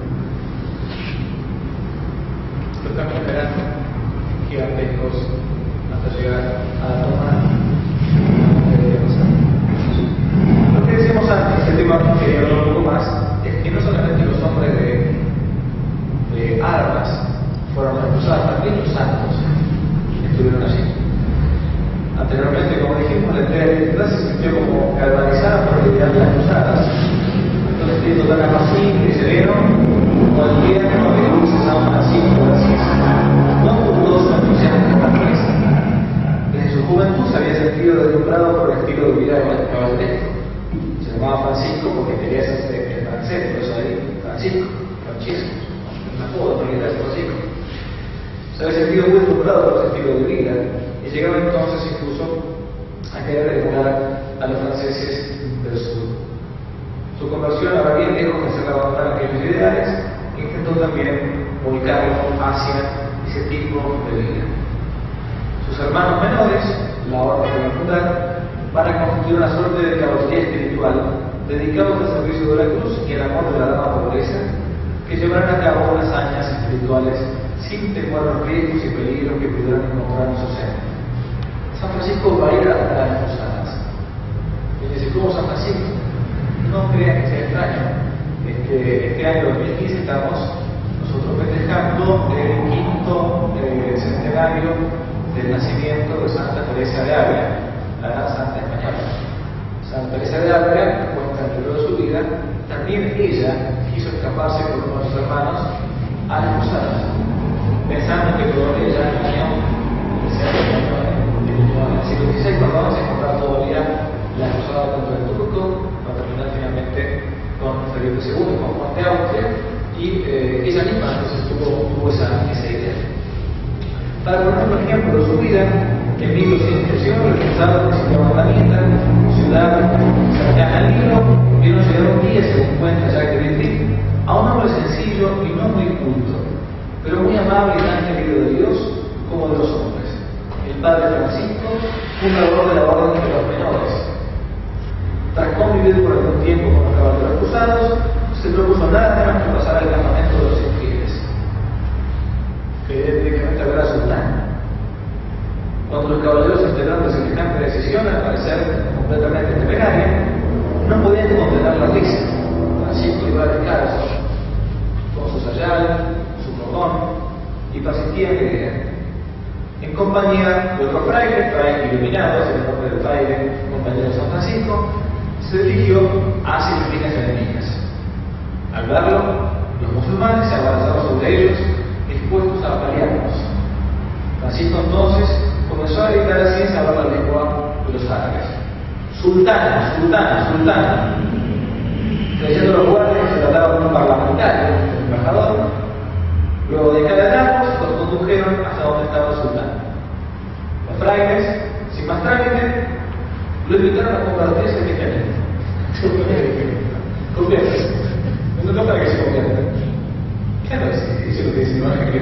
Los caminos eran gigantescos hasta llegar a la toma de Lo que decíamos antes, el tema que quería hablar un poco más, es que no solamente los hombres de, de armas fueron cruzadas, también los santos estuvieron allí. Anteriormente, como dijimos, la entera identidad se sintió como galvanizada por el ideal de las cruzadas. Entonces, espíritu tan apacible y sereno, como el tierno de luces aún así, no pudo su entusiasmo esta presa. Desde su juventud se había sentido deslumbrado por el estilo de vida caballeresco. Se llamaba Francisco porque quería hacerse el francés, por eso ahí Francisco, Francisco, un apodo, porque era Francisco. Se había sentido muy deslumbrado por ese estilo de vida y llegaba entonces incluso a querer emular a los franceses del sur. Su conversión ahora bien lejos de hacer abandonar aquellos ideales, intentó también volcarlo hacia ese tipo de vida. Sus hermanos menores, la orden de la fundar, van a constituir una suerte de caballería espiritual dedicados al servicio de la cruz y al amor de la dama pobreza, que llevarán a cabo unas hazañas espirituales sin temor a los riesgos y peligros que pudieran encontrar en su seno. San Francisco va a ir a las cruzadas. Y dice, ¿cómo San Francisco? No crean que sea extraño. Este, este año dos mil quince estamos nosotros festejando el quinto eh, centenario del nacimiento de Santa Teresa de Ávila, la gran santa española. Santa Teresa de Ávila cuenta el libro de su vida, también ella quiso escaparse con uno de sus hermanos a las cruzadas, pensando que todavía ya en el año siglo dieciséis, cuando se encontraba todavía la cruzada contra el turco, para terminar finalmente con Felipe segundo, con Juan de Austria, y eh, ella misma entonces tuvo, tuvo esa, esa idea. Para poner un ejemplo de su vida, en mil doscientos uno realizaba el sistema de la Nieta, ciudad cercana al Nilo, vieron llegar un día, según cuenta Jacques de Vitry, a un hombre sencillo y no muy culto, pero muy amable y tan querido de Dios como de los hombres, el padre Francisco, fundador de la orden de los menores. Tras convivir por algún tiempo con los caballeros cruzados, se propuso nada menos que pasar al campamento de los infieles, que directamente a ver a Sultán. Cuando los caballeros se enteraron de semejante decisión, al parecer completamente temeraria, no podían contener la risa. Francisco iba descalzo, con su sayal, su cordón, y persistía en la idea. En compañía de otro fraile, fraile iluminado, es el nombre del fraile, compañero de San Francisco, se dirigió hacia las líneas enemigas. Al verlo, los musulmanes se abalanzaron sobre ellos, dispuestos a paliarlos. Francisco entonces comenzó a gritar así sin saber la lengua de los árabes: sultán, sultán, sultán. Creyendo los guardias que se trataba de un parlamentario, un embajador. Luego de encadenarlos, los condujeron hasta donde estaba el sultán. Los frailes, sin más trámite, lo invitaron a compartirse el cristianismo. Convierte. No es para que se convierta. Claro, eso es lo que dice el Evangelio.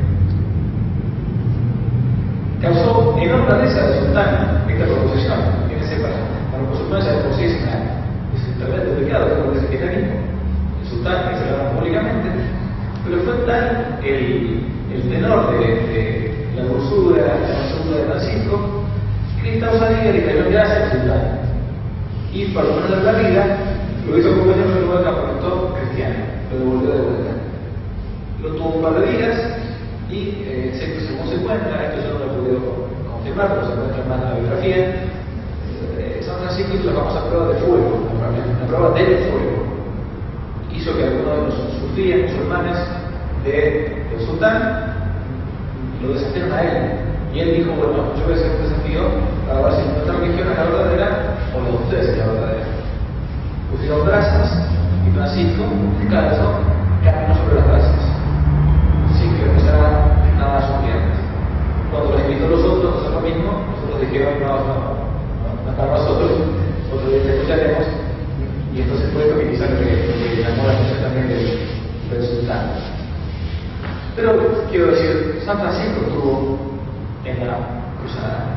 Causó enorme risa al sultán esta proposición, que no sepa, para por supuesto ya de por sí es una, es un tremendo pecado como el cristianismo. El sultán que se lo públicamente, pero fue tal el, el tenor de, de la dulzura, la dulzura de Francisco, que esta osadía le cayó gracias al sultán. Y para ponerle la vida, lo hizo acompañar de nuevo campamento cristiano, lo devolvió de vuelta. Lo tuvo un par de días y, eh, según se cuenta, esto yo no lo he podido confirmar, pero se encuentra más en la biografía, eh, San Francisco hizo la famosa prueba de fuego, la prueba del fuego. Hizo que algunos de los sufríes musulmanes de, del sultán lo desafiaron a él. Y él dijo, bueno, yo voy a hacer un desafío para ver si nuestra religión es la verdadera o la de ustedes es la verdadera. Pusieron brasas y Francisco, descalzo, caminó sobre las brasas, sin que la cruzada nada a sus piernas. Cuando los invitó a los otros a hacer lo mismo, nosotros dijeron, no, no, no, no para nosotros, otro día te escucharemos, y entonces fue lo que quizás lo que, que llamó la atención también del, del sultán. Pero quiero decir, San Francisco estuvo en la cruzada.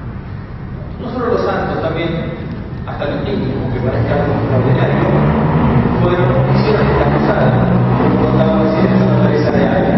No solo los santos, también hasta los niños, aunque parezca algo extraordinario, fueron, hicieron esta cruzada, como contaba recién en Santa Teresa de Ávila.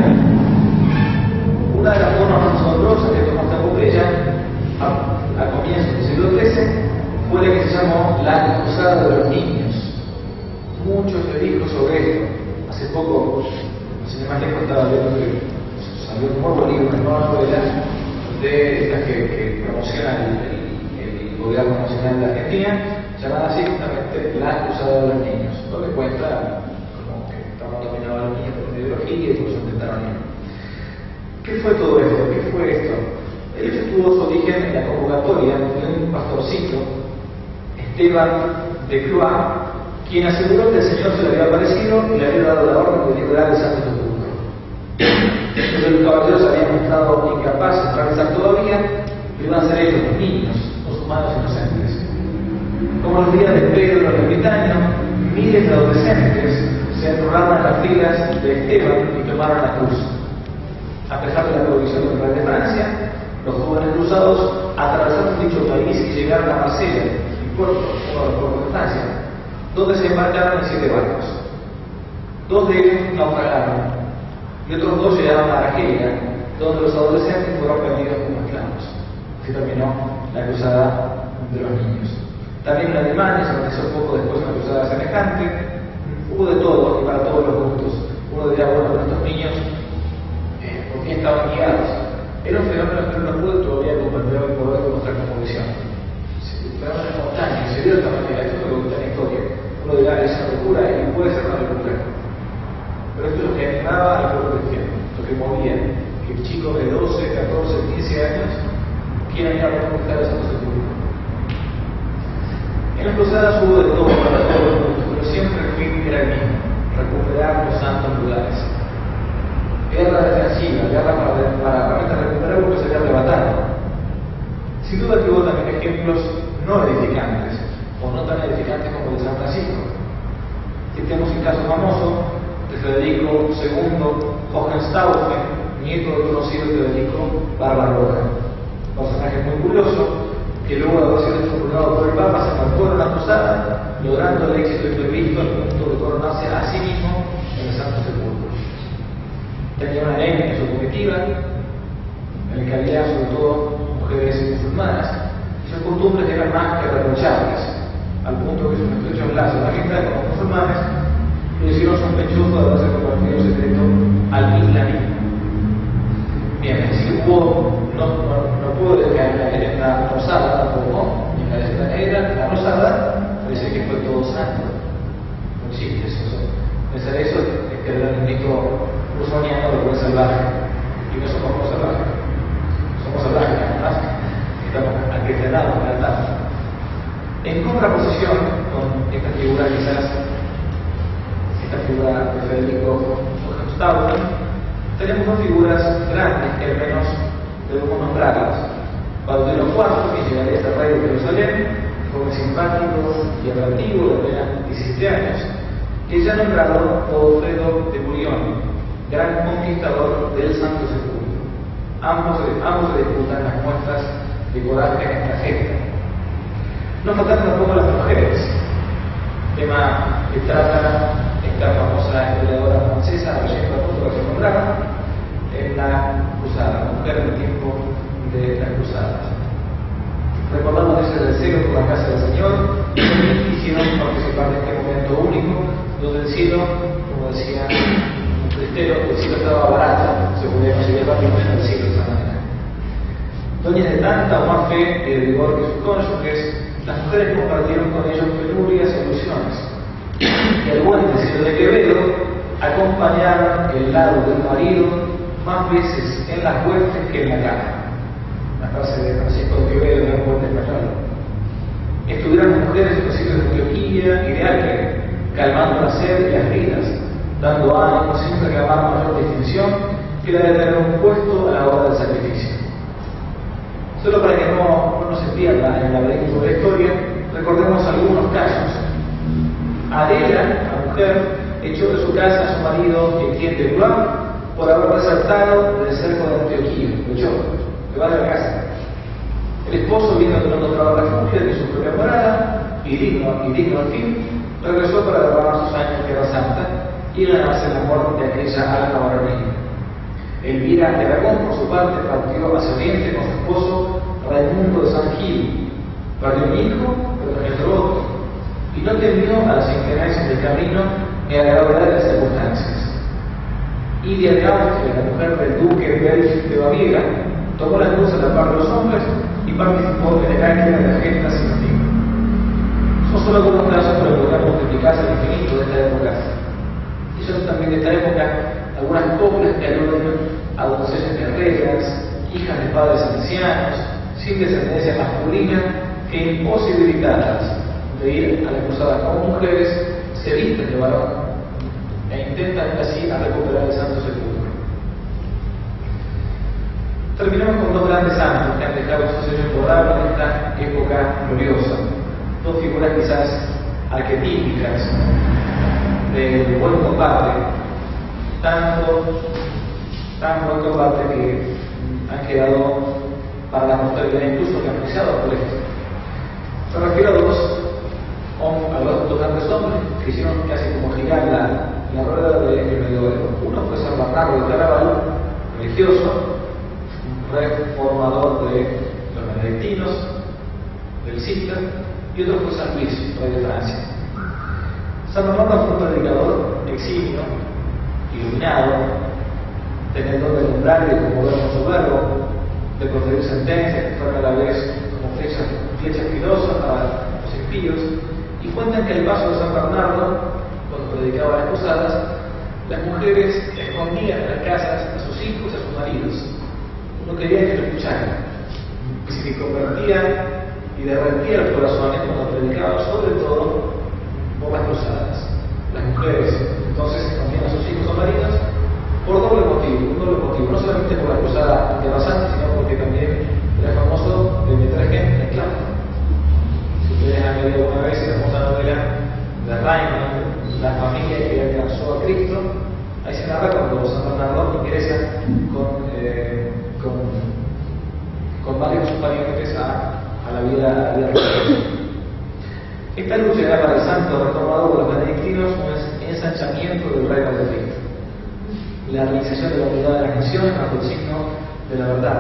Una de las formas más asombrosas que tomó esta epopeya, a, a comienzos del siglo trece, fue la que se llamó la Cruzada de los Niños. Mucho se dijo sobre esto. Hace poco, sin más lejos, estaba viendo que salió un nuevo libro, una nueva novela de estas que, que promociona el, el, el gobierno nacional de Argentina, llamada así justamente La Cruzada de los Niños, donde cuenta como que estaban dominados los niños por ideología y por eso intentaron ir. ¿Qué fue todo esto? ¿Qué fue esto? El hecho tuvo su origen en la convocatoria de un pastorcito, Esteban de Cloix, quien aseguró que el Señor se le había aparecido y le había dado la orden de liberar el Santo Sepulcro. Entonces los caballeros habían mostrado incapaces de atravesar todavía, y iban a ser ellos los niños, los humanos inocentes. Como los días de Pedro y el ermitaño, miles de adolescentes se enrolaron en las filas de Esteban y tomaron la cruz. A pesar de la prohibición del rey de Francia, los jóvenes cruzados atravesaron dicho país y llegaron a Marsella, y puerto, uno de los puertos de Francia, donde se embarcaron en siete barcos. Dos de ellos naufragaron, y otros dos llegaron a Argelia, donde los adolescentes fueron vendidos como esclavos. Así terminó la cruzada de los niños. También en Alemania se realizó poco después una cruzada semejante. Hubo de todo y para todos los gustos. Uno dirá, bueno, pero estos niños, eh, ¿por qué estaban guiados? Era un fenómeno que no pude todavía comprender el poder de nuestra cosmovisión. Un fenómeno espontáneo, se dio de esta manera, esto es lo que cuenta la historia. Uno dirá, es una locura y puede ser una locura. Pero esto es lo que animaba al pueblo cristiano, lo que movía, que chicos de doce, catorce, quince años quieran ir a reconquistar el Santo Sepulcro. En las cruzadas hubo de todo para todos los mundos, pero siempre el fin era el mismo, recuperar los santos lugares. Guerra defensiva, guerra para, para, para recuperar lo que se había arrebatado. Sin duda que hubo también ejemplos no edificantes, o no tan edificantes como el de San Francisco. Aquí tenemos el caso famoso de Federico segundo Hohenstaufen, nieto del conocido Federico Barbarroja. Personaje muy curioso, que luego de haber sido expulsado por el Papa se embarcó en una cruzada, logrando el éxito imprevisto al punto de coronarse a sí mismo en el Santo Sepulcro. Tenía una anemia en su comitiva, en el que había sobre todo mujeres musulmanas, y sus costumbres eran más que reprochables, al punto que sus estrechos lazos de amistad con los musulmanes lo hicieron sospechoso de haberse convertido en secreto al islamismo. Bien, es decir, hubo, no, no, no pudo caer en la rosada tampoco, ni en la letra negra, en la rosada, parece que fue todo santo. No existe eso. Pensar eso es que era un mito rusoniano de buen salvaje. Y no somos como salvajes. Somos salvajes, además, estamos acristanados en la taza. En contraposición con esta figura, quizás, esta figura de Federico Hohenstaufen, tenemos dos figuras grandes que al menos debemos nombrarlas. Balduino cuarto, que llegaría a este rey de Jerusalén, joven simpático y atractivo de apenas diecisiete años, que ya nombrado Godofredo de Bouillon, gran conquistador del Santo Sepulcro. Ambos, ambos se disputan las muestras de coraje en esta gesta. No faltan tampoco las mujeres, tema que trata esta famosa historiadora francesa, Roger Baptiste, que se nombraba en la cruzada, la mujer en el tiempo de las cruzadas. Recordamos ese deseo por la casa del Señor y quisieron participar de este momento único, donde el cielo, como decía un cristero, el cielo estaba barato, se podía conseguir rápidamente el cielo de esa manera. Dueñas de tanta o más fe y de vigor que sus cónyuges, las mujeres compartieron con ellos penurias y ilusiones. Y al buen deseo de Quevedo acompañaron el lado del marido más veces en las huestes que en la cama. La frase de Francisco de Quevedo en el puente español. Estuvieron mujeres en los sitios de Antioquía y de Acre, calmando la sed y las heridas, dando ánimo sin reclamar mayor distinción que la de tener un puesto a la hora del sacrificio. Solo para que no, no se pierda en el laberinto de la historia, recordemos algunos casos. Adela, la mujer, echó de su casa a su marido Etienne de Blois por haber desertado del cerco de Antioquía. Lo echó, le va de la casa. El esposo, viendo que no encontraba refugio de su propia morada, y digno, y digno al fin, regresó para derramar sus años en Tierra Santa y ganarse la muerte de aquella alta varonil. Elvira de Aragón, por su parte, partió hacia Oriente con su esposo Raimundo de San Gil. Perdió un hijo, pero engendró otro, y no temió a las inclemencias del camino ni a la gravedad de las circunstancias. Idia de Austria, la mujer del duque Belf de Baviera, tomó la cruz a la par de los hombres y participó en el ángel de la gesta sin fin. Son solo algunos casos para lograr multiplicarse al infinito de esta época. Y son también de esta época algunas coplas que aluden a doncellas guerreras, hijas de padres ancianos, sin descendencia masculina, que imposibilitadas de ir a la cruzada como mujeres, se visten de varón e intentan así a recuperar el santo sepulcro. Terminamos con dos grandes santos que han dejado su sello imborrable en esta época gloriosa. Dos figuras quizás arquetípicas del buen combate, tanto, tan buen combate que han quedado para la posteridad, incluso realizados por esto. Me refiero a dos, a los dos grandes hombres que hicieron casi como girar la, la rueda del medioevo. Uno fue San Bernardo de Claraval, religioso, reformador de los benedictinos, del Císter, y otro fue San Luis, rey de Francia. San Bernardo fue un predicador eximio, iluminado, tenedor del umbral y de conmover con su verbo, de proferir sentencias que fueron a la vez como flechas, flechas filosas para los impíos, y cuentan que al paso de San Bernardo, cuando predicaba las cruzadas, las mujeres escondían en las casas a sus hijos y a sus maridos. No querían que lo escucharan, y se convertían y derretía los corazones cuando predicaba, sobre todo por las cruzadas. Las mujeres entonces escondían a sus hijos o maridos por doble motivo, un doble motivo, no solamente por la cruzada de Basante, sino porque también era famoso de meter gente en esclavo. Si ustedes han leído alguna vez la famosa novela de Reina, la familia que alcanzó a Cristo, ahí se narra cuando San Bernardo ingresa con, eh, con, con varios de sus parientes a, a la vida, a la vida religiosa. Esta lucha era para el santo reformador de los benedictinos un ensanchamiento del reino de Cristo, la realización de la unidad de las naciones bajo el signo de la verdad.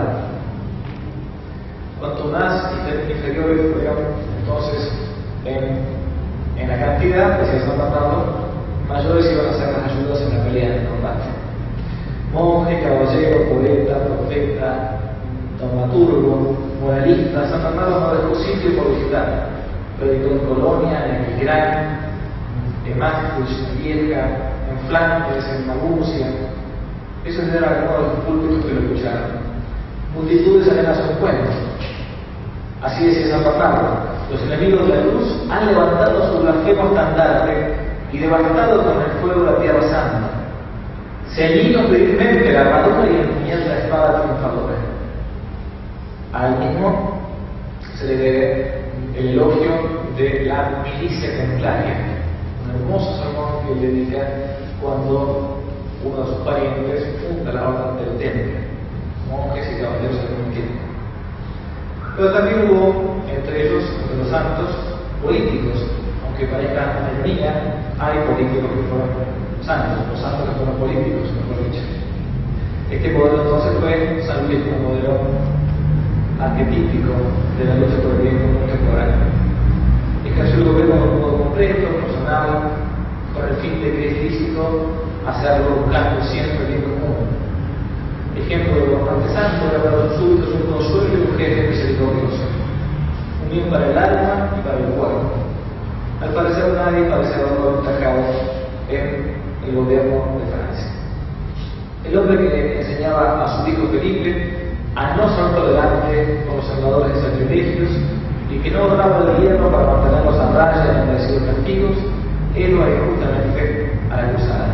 Cuanto más inferiores fueron entonces en, en la cantidad, decía San Bernardo, mayores iban a ser las ayudas en la pelea, en el combate. Monje, caballero, poeta, profeta, dramaturgo, moralista, San Bernardo no dejó sitio por visitar. Predicó en Colonia, en Aquisgrán, en Maastricht, en Lieja, en Flandes, en Maguncia. Esos eran algunos de los púlpitos que lo escucharon. Multitudes salían a su encuentro. Así decía San Bernardo: los enemigos de la luz han levantado su blasfemo estandarte y devastado con el fuego la tierra santa. Ceñidos virilmente la armadura y empuñad la espada triunfadora. A él mismo se le debe el elogio de la milicia templaria, un hermoso sermón que le dedica cuando uno de sus parientes funda la orden del Temple, monjes y caballeros al mismo tiempo. Pero también hubo entre ellos, entre los santos, políticos, aunque parezca una ironía, hay políticos que fueron santos, los santos que fueron políticos, mejor dicho. Este modelo entonces fue San Luis como modelo arquetípico de la lucha por el bien común contemporáneo. Ejerció el gobierno de un modo completo, personal, con el fin de que es lícito hacerlo buscando siempre el bien común. Ejemplo de gobernante santo era para los súbditos un consuelo y un jefe misericordioso, un bien para el alma y para el cuerpo. Al parecer nadie parece haberlo destacado en el gobierno de Francia. El hombre que enseñaba a su hijo Felipe a no ser tolerante con los salvadores de sacrificios y que no ordenaba el hierro para mantenerlos a raya en merecidos castigos, él va a ir justamente a la cruzada.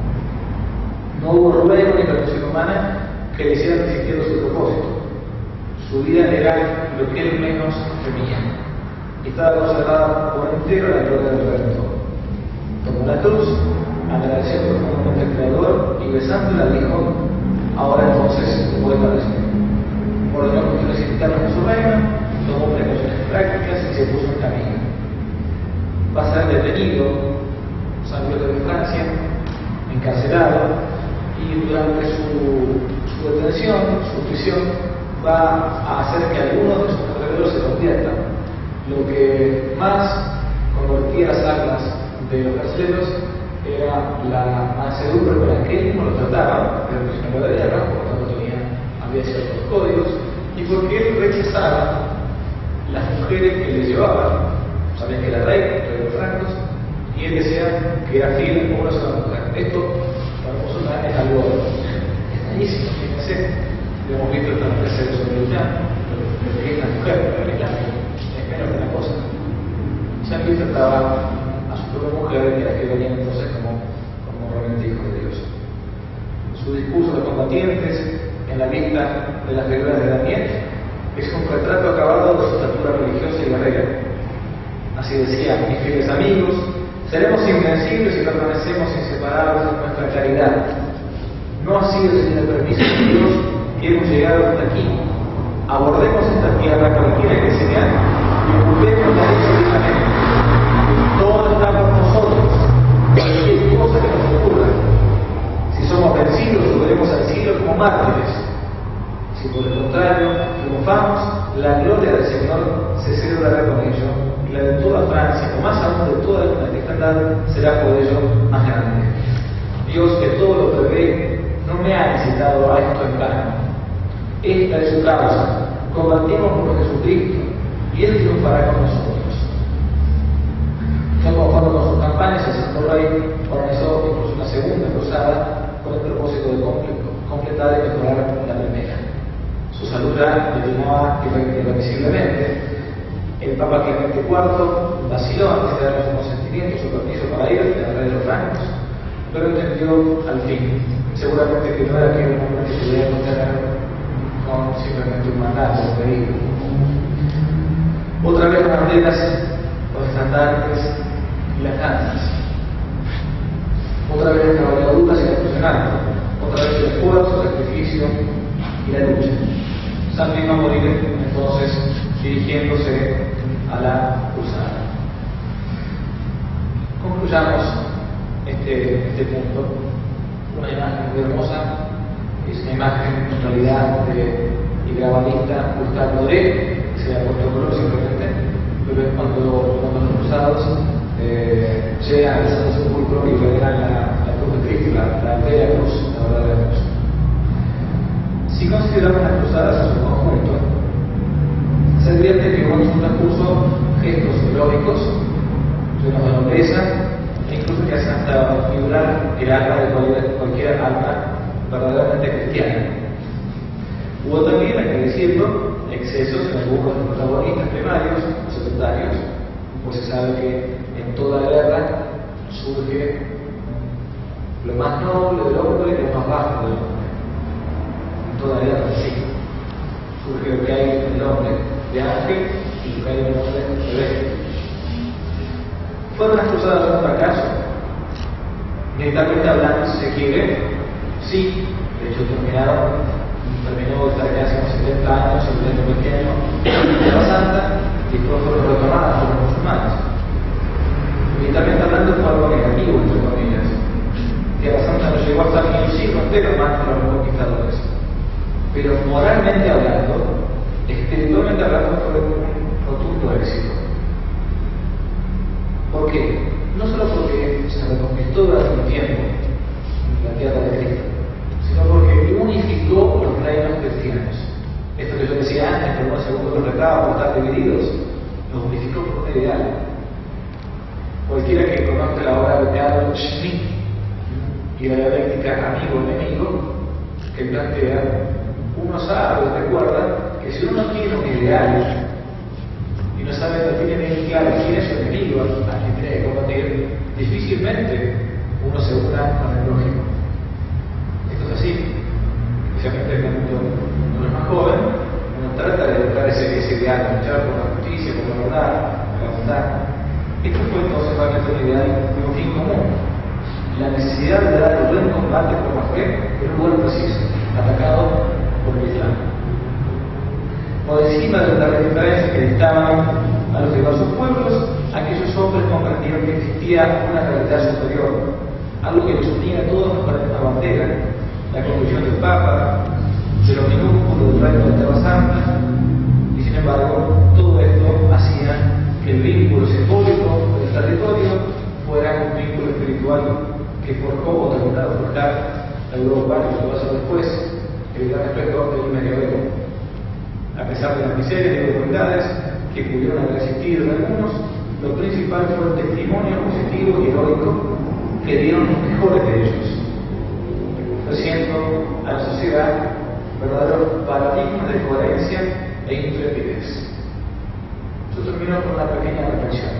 No hubo ruego ni persuasión humana que le hiciera resistiendo su propósito. Su vida era lo que él menos temía. Y estaba consagrada por entero a la gloria del Redentor. Tomó la cruz, agradeció profundamente al Creador y besándola dijo: ahora entonces voy para el Señor. Ordenó cuestiones internas de su reino, tomó precauciones prácticas y se puso en camino. Va a ser detenido, salió de Francia, encarcelado, y durante su, su detención, su prisión, va a hacer que algunos de sus alrededores se conviertan. Lo que más convertía las almas de los carceleros era la mansedumbre con la que él mismo lo trataba, pero prisionero de guerra, por lo tanto tenía, había ciertos códigos, y porque él rechazaba las mujeres que le llevaban. Sabían que era rey, rey de los francos, y él decía que era fiel a una sola mujer. Esto para nosotros es algo extrañísimo, fíjense, lo hemos visto en la empresa de Sobrellán, lo que es la mujer, pero el Islam es menos que una cosa. Siempre trataba a su propia mujer y a las que venían entonces como, como realmente hijos de Dios. Su discurso de combatientes en la lista de las figuras de Daniel es un retrato acabado de su estatura religiosa y guerrera. Así decía: mis fieles amigos, seremos invencibles y permanecemos inseparables en nuestra caridad. No ha sido sin el permiso de Dios que hemos llegado hasta aquí. Abordemos esta tierra cualquiera que sea y ocupemos la solidamente. Todo está por nosotros, cualquier cosa que nos ocurra. Si somos vencidos, subiremos al cielo como mártires. Si por el contrario triunfamos, la gloria del Señor se celebrará con ello, y la de toda Francia, o más aún de toda la cristiandad, será por ello más grande. Dios, que todo lo prevé, no me ha incitado a esto en vano. Esta es su causa. Combatimos por Jesucristo, y Él triunfará con nosotros. No conforme con sus campañas, el Santo Rey organizó incluso una segunda cruzada con el propósito de completar y mejorar la primera. Su salud ya declinaba irremisiblemente. El Papa Clemente cuarto vaciló antes de darle su consentimiento, su permiso para ir al rey de los francos, pero entendió al fin, seguramente que no era que un hombre que pudiera contener con simplemente un mandato, un pedido. Otra vez las banderas, los estandartes y las danzas. Otra vez las cabalgaduras y la funcionando. Otra vez el esfuerzo, el sacrificio y la lucha. San Luis va a morir entonces dirigiéndose a la cruzada. Concluyamos este, este punto. Una imagen muy hermosa, es una imagen en realidad de el grabanista Gustave Doré, que se le ha puesto color simplemente, pero es cuando, cuando los cruzados eh, llegan al Santo Sepulcro y veneran la, la cruz de Cristo, la, la entera cruz, la verdadera cruz. Si consideramos las cruzadas en su conjunto, se advierte que hubo en su transcurso gestos lógicos, llenos de nobleza, e incluso que hacen hasta figurar el alma de cualquier, cualquier alma verdaderamente cristiana. Hubo también, hay que decirlo, excesos en algunos de los protagonistas primarios o secundarios, pues se sabe que en toda guerra surge lo más noble del hombre y lo más bajo del hombre. En toda guerra, sí. Surge lo que hay en el hombre de ángel y lo que hay en el hombre de bestia. ¿Fueron las cruzadas un fracaso? Militarmente hablando, si se quiere, sí. De hecho, terminaron, terminó esta guerra hace unos setenta años, el reino pequeño de Tierra Santa, y después fueron retomadas por los musulmanes. Militarmente hablando, fue algo negativo, entre comillas. Tierra Santa no llegó hasta ni un siglo entero más que los conquistadores. Pero moralmente hablando, espiritualmente hablando, fue un rotundo éxito. ¿Por qué? No solo porque se reconquistó durante un tiempo la tierra de Cristo, sino porque unificó los reinos cristianos. Esto que yo decía antes, por un segundo los retaba por estar divididos, los unificó por un ideal. Cualquiera que conozca la obra de Adolf Schmidt y la dialéctica amigo-enemigo, que plantea, uno sabe, recuerda, que si uno no tiene un ideal y no sabe, no tiene bien claro quién es su enemigo, a quien tiene que combatir, difícil difícilmente uno se una con el prójimo. Esto es así, especialmente cuando uno es más joven, uno trata de buscar ese, ese ideal, luchar por la justicia, por la verdad, por la bondad. Esto fue entonces para que un ideal de un fin común. La necesidad de dar el buen combate por la fe en un lugar preciso, atacado por el Islam. Por encima de las diferencias que dictaban a los diversos pueblos, aquellos hombres comprendieron que existía una realidad superior, algo que los unía a todos para una bandera, la conclusión del Papa, de lo minúsculo del reino de Tierra Santa, y sin embargo, todo esto hacía que el vínculo simbólico del territorio fuera un vínculo espiritual que forjó o terminó de forjar la Europa, y lo que pasó después, el gran esplendor del medioevo. A pesar de las miserias y dificultades que pudieron haber existido en algunos, lo principal fue el testimonio positivo y heroico que dieron los mejores de ellos, ofreciendo a la sociedad verdaderos paradigmas de coherencia e intrepidez. Yo termino con una pequeña reflexión.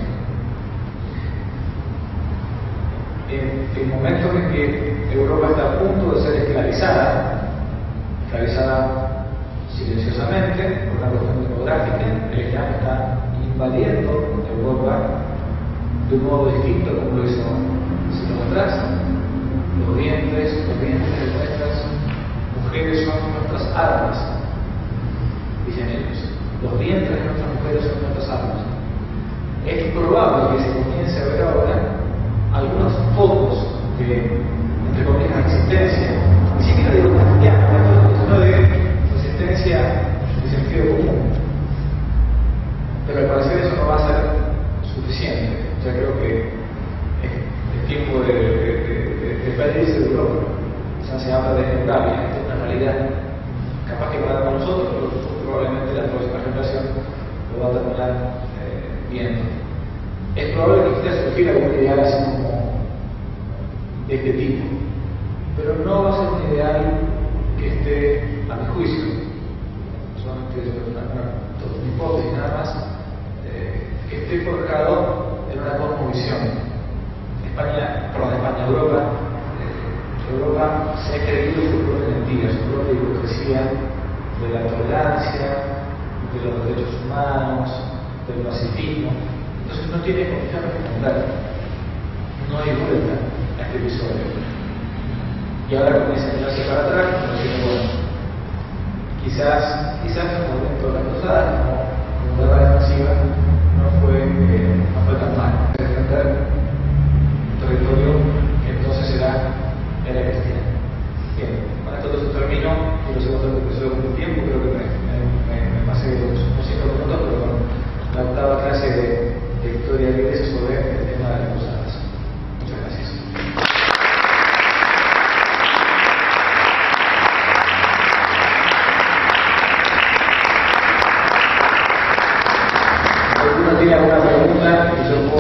En el momento en que Europa está a punto de ser esclavizada, esclavizada silenciosamente por una cuestión demográfica, el Islam está invadiendo Europa de un modo distinto como lo hizo siglos atrás. Los vientres, los vientres de nuestras mujeres son nuestras armas, dicen ellos. Los vientres de nuestras mujeres son nuestras armas. Es probable que se comience a ver ahora algunos focos de, entre comillas, existencia, ni siquiera digo cristiana, sino de resistencia de sentido común. Pero al parecer eso no va a ser suficiente. Ya creo que es, es tiempo de, de, de, de pedirse de Europa. Ya se habla de Euralia, esto es una realidad capaz que para nosotros, pero probablemente la próxima generación lo va a terminar eh, viendo. Es probable que usted surgiera algún ideal así como de este tipo, pero no va a ser un ideal que esté, a mi juicio, solamente es una, una, una hipótesis nada más, eh, que esté forjado en una cosmovisión. España, perdón, España, Europa, eh, Europa se ha creído su propia mentira, su propia hipocresía de la tolerancia, de los derechos humanos, del pacifismo. Entonces no tiene por qué responder. No hay vuelta a este episodio. Y ahora comienza a mirarse para atrás, como diciendo, bueno, quizás, quizás en el momento de la cruzada, como, como guerra defensiva, no fue, eh, no fue tan mal. Defender un territorio que entonces era, era cristiano. Bien, con esto entonces termino.